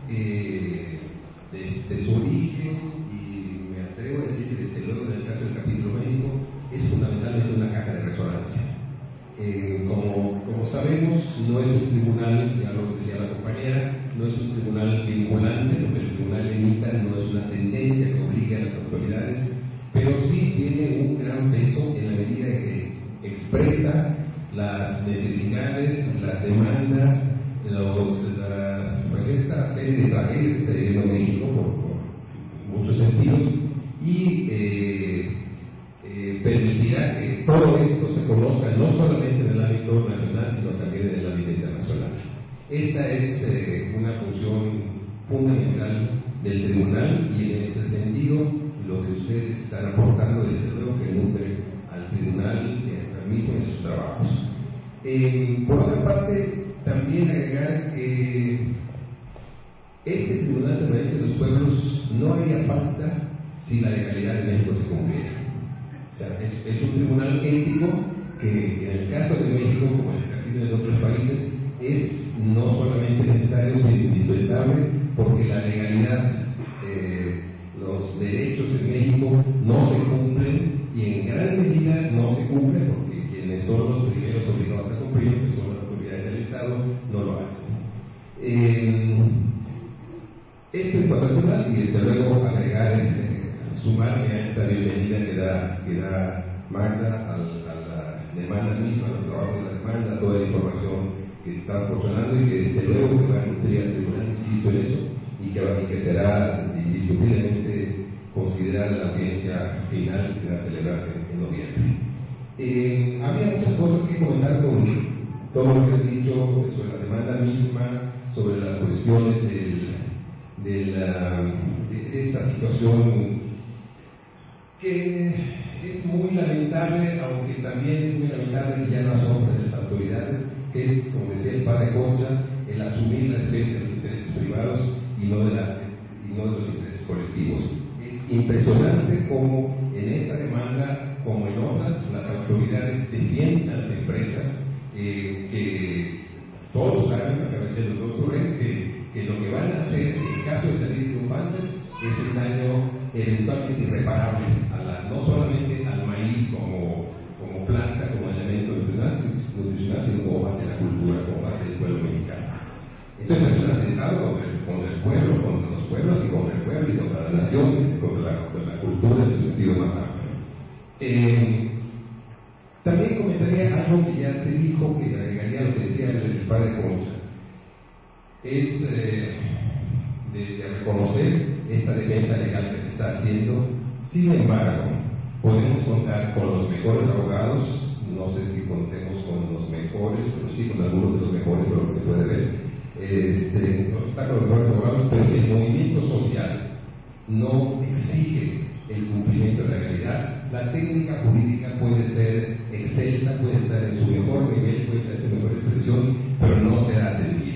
Speaker 10: desde su origen, y me atrevo a decir que desde luego en el caso del capítulo médico, es fundamentalmente una caja de resonancia. Como sabemos, no es un tribunal, ya lo decía la compañera, no es un tribunal vinculante, lo que el tribunal emita no es una sentencia que obligue a las autoridades, pero sí tiene un gran peso en la medida que expresa las necesidades, las demandas, pues esta serie de tragedias que está viviendo México por muchos sentidos, y permitirá que todo esto se conozca no solamente en el ámbito nacional, sino también en el ámbito internacional. Esta es una función fundamental del tribunal, y en ese sentido lo que ustedes están aportando desde luego que nutre al tribunal y a este mismo en sus trabajos. Por otra parte, también agregar que este Tribunal Permanente de los Pueblos no haría falta si la legalidad de México se cumpliera. O sea, es un tribunal ético que en el caso de México, como en el caso de otros países, es no solamente necesario, sino indispensable, porque la legalidad, los derechos en México no se cumplen, y en gran medida no se cumplen porque quienes son los primeros obligados a cumplir, que son las autoridades del Estado, no lo hacen. Esto en cuanto al tribunal, y desde luego agregar, sumarme a esta bienvenida que da Magda a la demanda misma, al trabajo de la demanda, a toda la información que se está proporcionando, y que desde luego que va a nutrir al tribunal, insisto en eso, y que será indiscutiblemente considerada la audiencia final que va a celebrarse en noviembre. Había muchas cosas que comentar con todo lo que he dicho sobre la demanda misma, sobre las cuestiones de esta situación que es muy lamentable, aunque también es muy lamentable que ya no asombra de las autoridades, que es, como decía el padre Concha, el asumir la defensa de los intereses privados y no de los intereses colectivos. Es impresionante cómo en esta demanda, como en otras, las autoridades defienden a las empresas, que todos saben, a cabeza del doctor, que lo que van a hacer en caso de salir triunfantes es un daño eventualmente irreparable, no solamente al maíz como planta, como elemento nutricional, sino como base de la cultura, como base del pueblo mexicano. Entonces es un atentado contra el pueblo, contra los pueblos y contra el pueblo y contra la nación, contra la cultura en su sentido más amplio. También comentaría algo que ya se dijo, que agregaría lo que decía el padre Concha. Es de reconocer esta defensa legal que se está haciendo. Sin embargo, podemos contar con los mejores abogados, no sé si contemos con los mejores, pero sí con algunos de los mejores, por lo que se puede ver. No está con los mejores abogados, pero si el movimiento social no exige el cumplimiento de la legalidad, la técnica jurídica puede ser excelsa, puede estar en su mejor nivel, puede estar en su mejor expresión, pero no será atendida.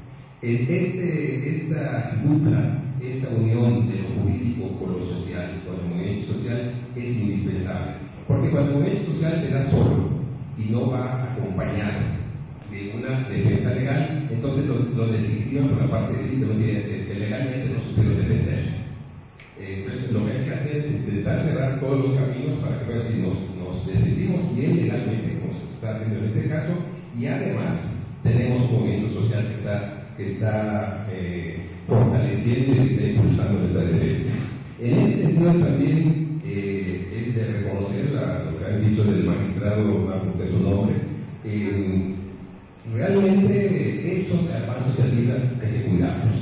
Speaker 10: Esta dupla, esta unión de lo jurídico con lo social, con el movimiento social, es indispensable. Porque cuando el movimiento social se da solo y no va acompañado de una defensa legal, entonces lo definitivos por la parte de sí que legalmente no supieron defenderse. Entonces lo que hay que hacer es intentar cerrar todos los caminos para que vean si nos defendimos bien legalmente, como se está haciendo en este caso, y además tenemos un movimiento social que está fortaleciendo y que está impulsando nuestra defensa. En ese sentido también es de reconocer lo que han dicho del magistrado, de su nombre. Realmente esos pasos de vida hay que cuidarlos.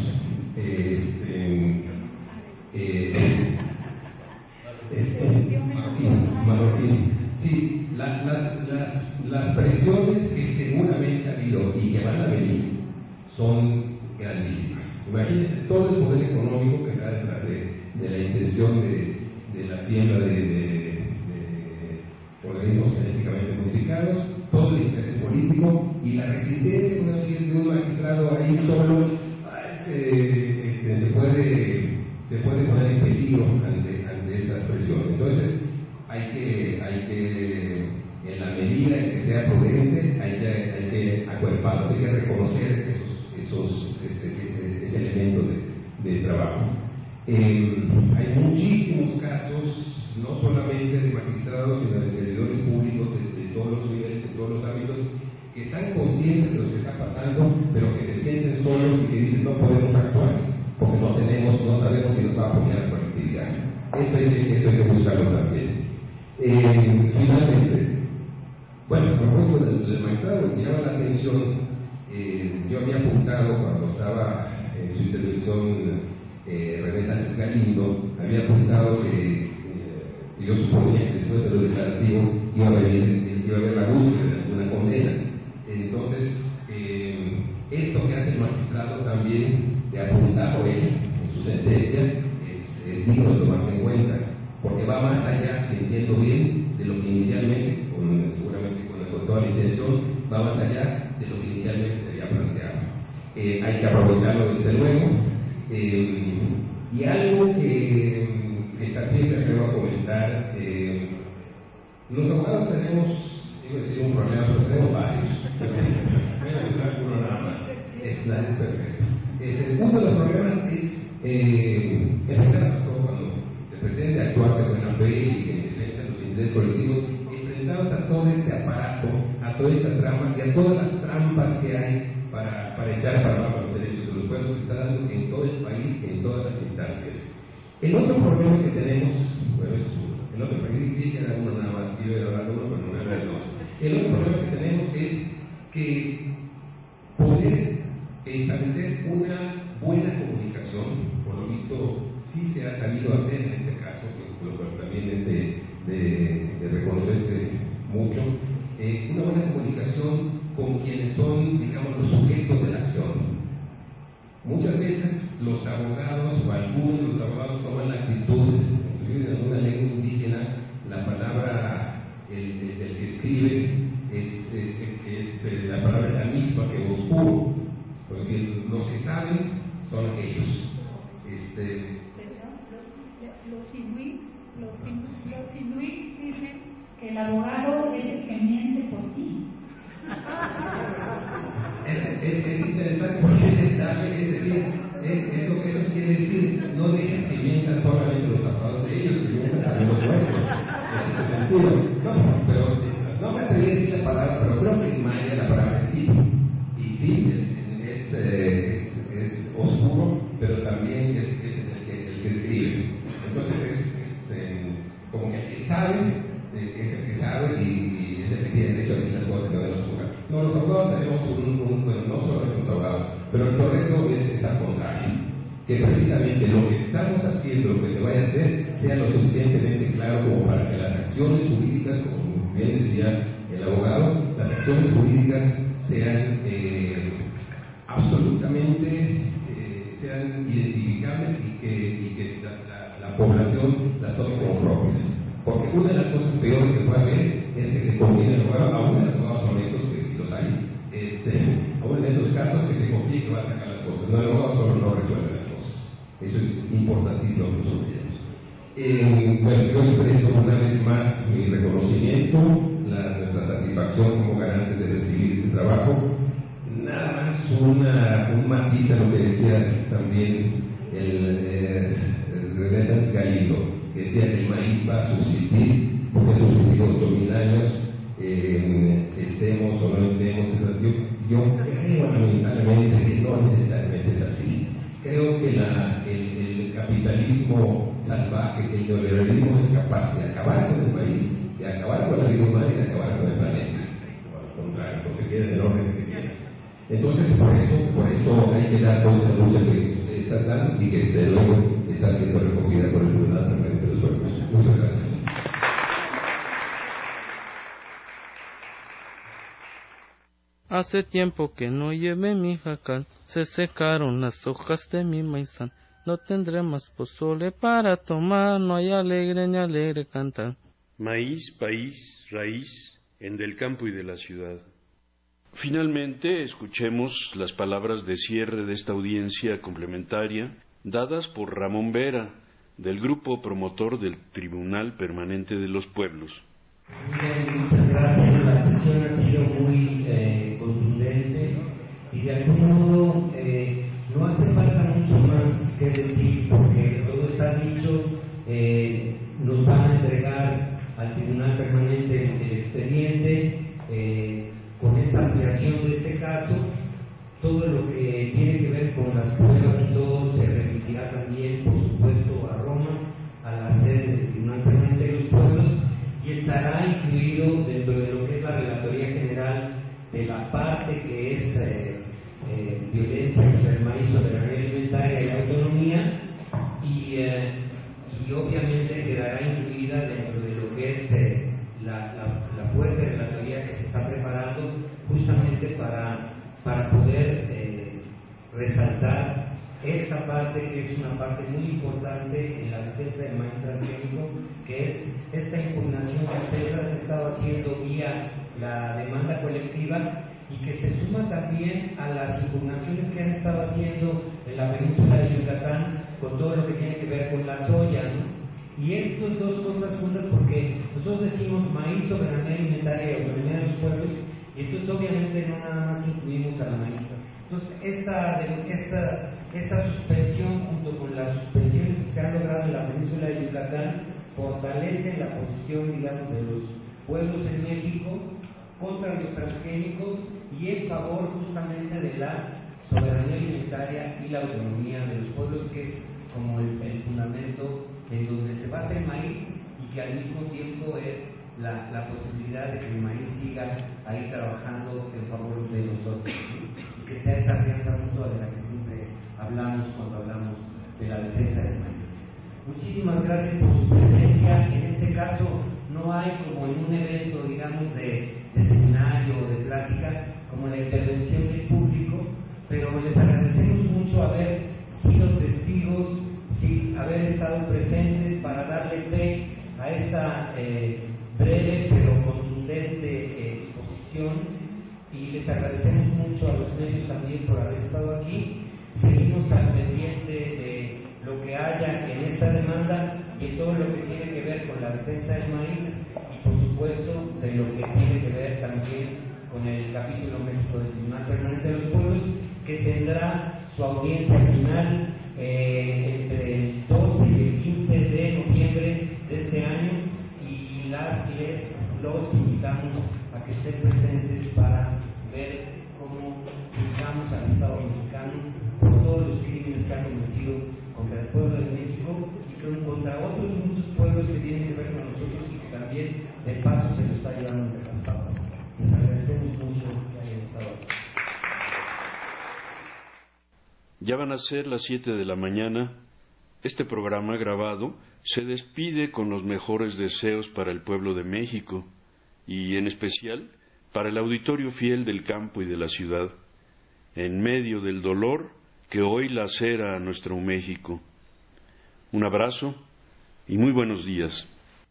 Speaker 10: Marroquín. Sí, las presiones que seguramente ha habido y que van a venir son grandísimas. Imagínense todo el poder económico que está detrás de la intención de la siembra de organismos genéticamente modificados, todo el interés político y la resistencia, no decir, de un magistrado ahí solo se puede poner en peligro ante esas presiones. Entonces, hay que en la medida en que sea prudente, hay que acuerparlos, hay que reconocer ese elemento de trabajo. Hay muchísimos casos, no solamente de magistrados, sino de servidores públicos de todos los niveles, de todos los ámbitos, que están conscientes de lo que está pasando, pero que se sienten solos y que dicen no podemos actuar, porque no sabemos si nos va a apoyar la colectividad. Eso hay que buscarlo también. Finalmente, bueno, a propósito del magistrado, me llama la atención, yo había apuntado cuando estaba en su intervención René Sánchez Galindo, había apuntado que yo suponía que después de lo declarativo iba a haber la luz de una condena. Entonces, esto que hace el magistrado también, de apuntarlo él en su sentencia, es digno de tomarse en cuenta, porque va más allá, si entiendo bien, de lo que inicialmente, seguramente con toda la intención, va más allá de lo que inicialmente se había planteado. Hay que aprovecharlo desde luego. Y algo que también me atrevo a comentar, los abogados tenemos, iba a decir un problema, pero tenemos varios. Voy a mencionar uno nada más. Nada es perfecto. Uno de los problemas es enfrentarnos todo cuando se pretende actuar de buena fe y en defensa de los intereses colectivos, enfrentados a todo este aparato, a toda esta trama y a todas las trampas que hay para echar para abajo los derechos de los pueblos que se está dando en todo el país, en todas las instancias. El otro problema que tenemos, bueno, el otro problema que era uno nada más, yo iba a hablar de uno, pero no era de dos. El otro problema que tenemos es que poder establecer una buena comunicación, por lo visto sí se ha sabido hacer en este caso, lo cual también es de reconocerse mucho, una buena comunicación con quienes son, digamos, los sujetos de la acción. Muchas veces los abogados, o algunos de los abogados, toman la actitud, inclusive en alguna lengua indígena, la palabra, el que escribe, es la palabra la misma que oscuro. Por decir, los que saben son ellos.
Speaker 9: Los inuits dicen que el abogado es el que miente por ti.
Speaker 10: Es interesante porque es decir, eso quiere decir, no dejen que mientan solamente los abogados de ellos, que mientan también los nuestros. En ese sentido. No, pero no me atreví a decir la palabra, pero creo que en maya la palabra es sí. Y sí, es oscuro, pero también es el que escribe. Entonces como que el que sabe es el que sabe y es el que tiene derecho a decir las cosas que no las juzgan. No, los abogados tenemos bueno, no solo los abogados, pero el correcto es al contrario, que precisamente lo que estamos haciendo, lo que se vaya a hacer, sea lo suficientemente claro como para que las acciones jurídicas, como bien decía el abogado, las acciones jurídicas sean absolutamente sean identificables y que la población las tome como propias. Porque una de las cosas peores que puede haber es que se confíe en el abogado, aún en los abogados honestos, que si los hay, aún en esos casos que se confíe que va a sacar las cosas. No, el abogado solo no resuelve las cosas. Eso es importantísimo que lo subrayemos. Bueno, yo expreso una vez más mi reconocimiento, nuestra satisfacción como garantes de recibir este trabajo. Nada más un matiz a lo que decía también el René Sánchez Galindo, que decía que el maíz va a subsistir porque ha subsistido 8.000 años, estemos o no estemos. Yo creo lamentablemente que no necesariamente es así. Creo que el capitalismo salvaje, que el neoliberalismo es capaz de acabar con el país, de acabar con la vida humana y de acabar con el planeta. Al contrario, pues se quiere en el orden que se quiera. Entonces, por eso hay que dar toda esa lucha que ustedes están dando y que desde luego está siendo recogida por el Tribunal Permanente de los Pueblos. Muchas gracias.
Speaker 11: Hace tiempo que no llevé mi jacal, se secaron las hojas de mi maizal. No tendré más pozole para tomar, no hay alegre ni alegre cantar.
Speaker 1: Maíz, país, raíz, en del campo y de la ciudad. Finalmente, escuchemos las palabras de cierre de esta audiencia complementaria, dadas por Ramón Vera, del grupo promotor del Tribunal Permanente de los Pueblos.
Speaker 2: Bien, muchas gracias. La sesión ha sido muy contundente y de algún modo no hace falta mucho más que decir porque todo está dicho. Nos van a entregar al Tribunal Permanente el expediente con esta ampliación de este caso. Todo lo que tiene que ver con las pruebas y todo se remitirá también, por supuesto, a Roma, a la sede del Tribunal Permanente de los Pueblos, y estará incluido dentro de lo que es la Relatoría General de la parte que es violencia contra el maíz, soberanía alimentaria y la autonomía, y obviamente quedará incluida dentro de lo que es la fuerte relatoría que se está preparando justamente para poder resaltar esta parte que es una parte muy importante en la defensa del maíz transgénico, que es esta impugnación que ustedes han estado haciendo vía la demanda colectiva y que se suma también a las impugnaciones que han estado haciendo en la península de Yucatán con todo lo que tiene que ver con la soya, ¿no? Y estas dos cosas juntas, porque nosotros decimos maíz, soberanía alimentaria y autonomía de los pueblos, y entonces obviamente no nada más incluimos a la maíz. Entonces esta suspensión junto con las suspensiones que se han logrado en la península de Yucatán fortalecen la posición, digamos, de los pueblos en México contra los transgénicos y en favor justamente de la soberanía alimentaria y la autonomía de los pueblos, que es como el fundamento en donde se basa el maíz y que al mismo tiempo es la posibilidad de que el maíz siga ahí trabajando en favor de nosotros, y que sea esa alianza mutua de la que siempre hablamos cuando hablamos de la defensa del maíz. Muchísimas gracias por su presencia. En este caso no hay como en un evento, digamos, de seminario o de plática, como la intervención del público, pero les agradecemos mucho haber sido testigos, haber estado presentes para darle fe a esta breve pero contundente exposición, y les agradecemos mucho a los medios también por haber estado aquí. Seguimos al pendiente de lo que haya en esta demanda y en todo lo que tiene que ver con la defensa del maíz, y por supuesto de lo que tiene que ver también con el capítulo México del Tribunal Permanente de los Pueblos, que tendrá su audiencia final entre el 12 y el 15 de noviembre de este año, y los invitamos a que estén presentes para ver cómo juzgamos al Estado mexicano por todos los crímenes que ha cometido contra el pueblo de México y contra otros muchos pueblos que tienen que ver con nosotros y que también de paso se lo está llevando entre las patas. Les agradecemos mucho que hayan estado aquí.
Speaker 1: Ya van a ser las 7 de la mañana. Este programa grabado se despide con los mejores deseos para el pueblo de México y en especial para el auditorio fiel del campo y de la ciudad, en medio del dolor que hoy lacera a nuestro México. Un abrazo y muy buenos días.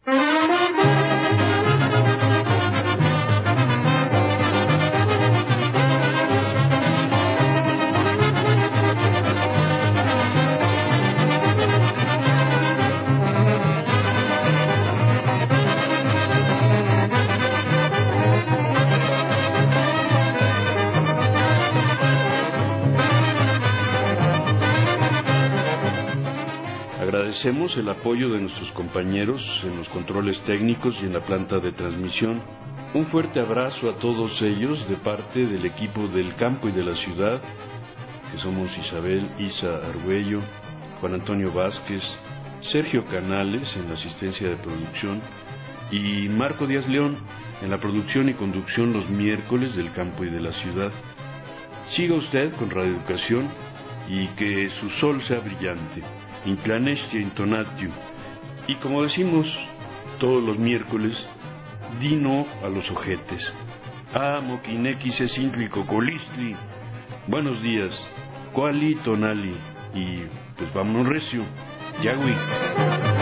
Speaker 1: Agradecemos el apoyo de nuestros compañeros en los controles técnicos y en la planta de transmisión. Un fuerte abrazo a todos ellos de parte del equipo del campo y de la ciudad, que somos Isabel Isa Argüello, Juan Antonio Vázquez, Sergio Canales en la asistencia de producción y Marco Díaz León en la producción y conducción los miércoles del campo y de la ciudad. Siga usted con Radio Educación y que su sol sea brillante. Inclanestia intonatio. Y como decimos todos los miércoles, di no a los ojetes. Amo quinequis esintli cocolistli. Buenos días. Cuali tonali. Y pues vámonos recio. Yagüi.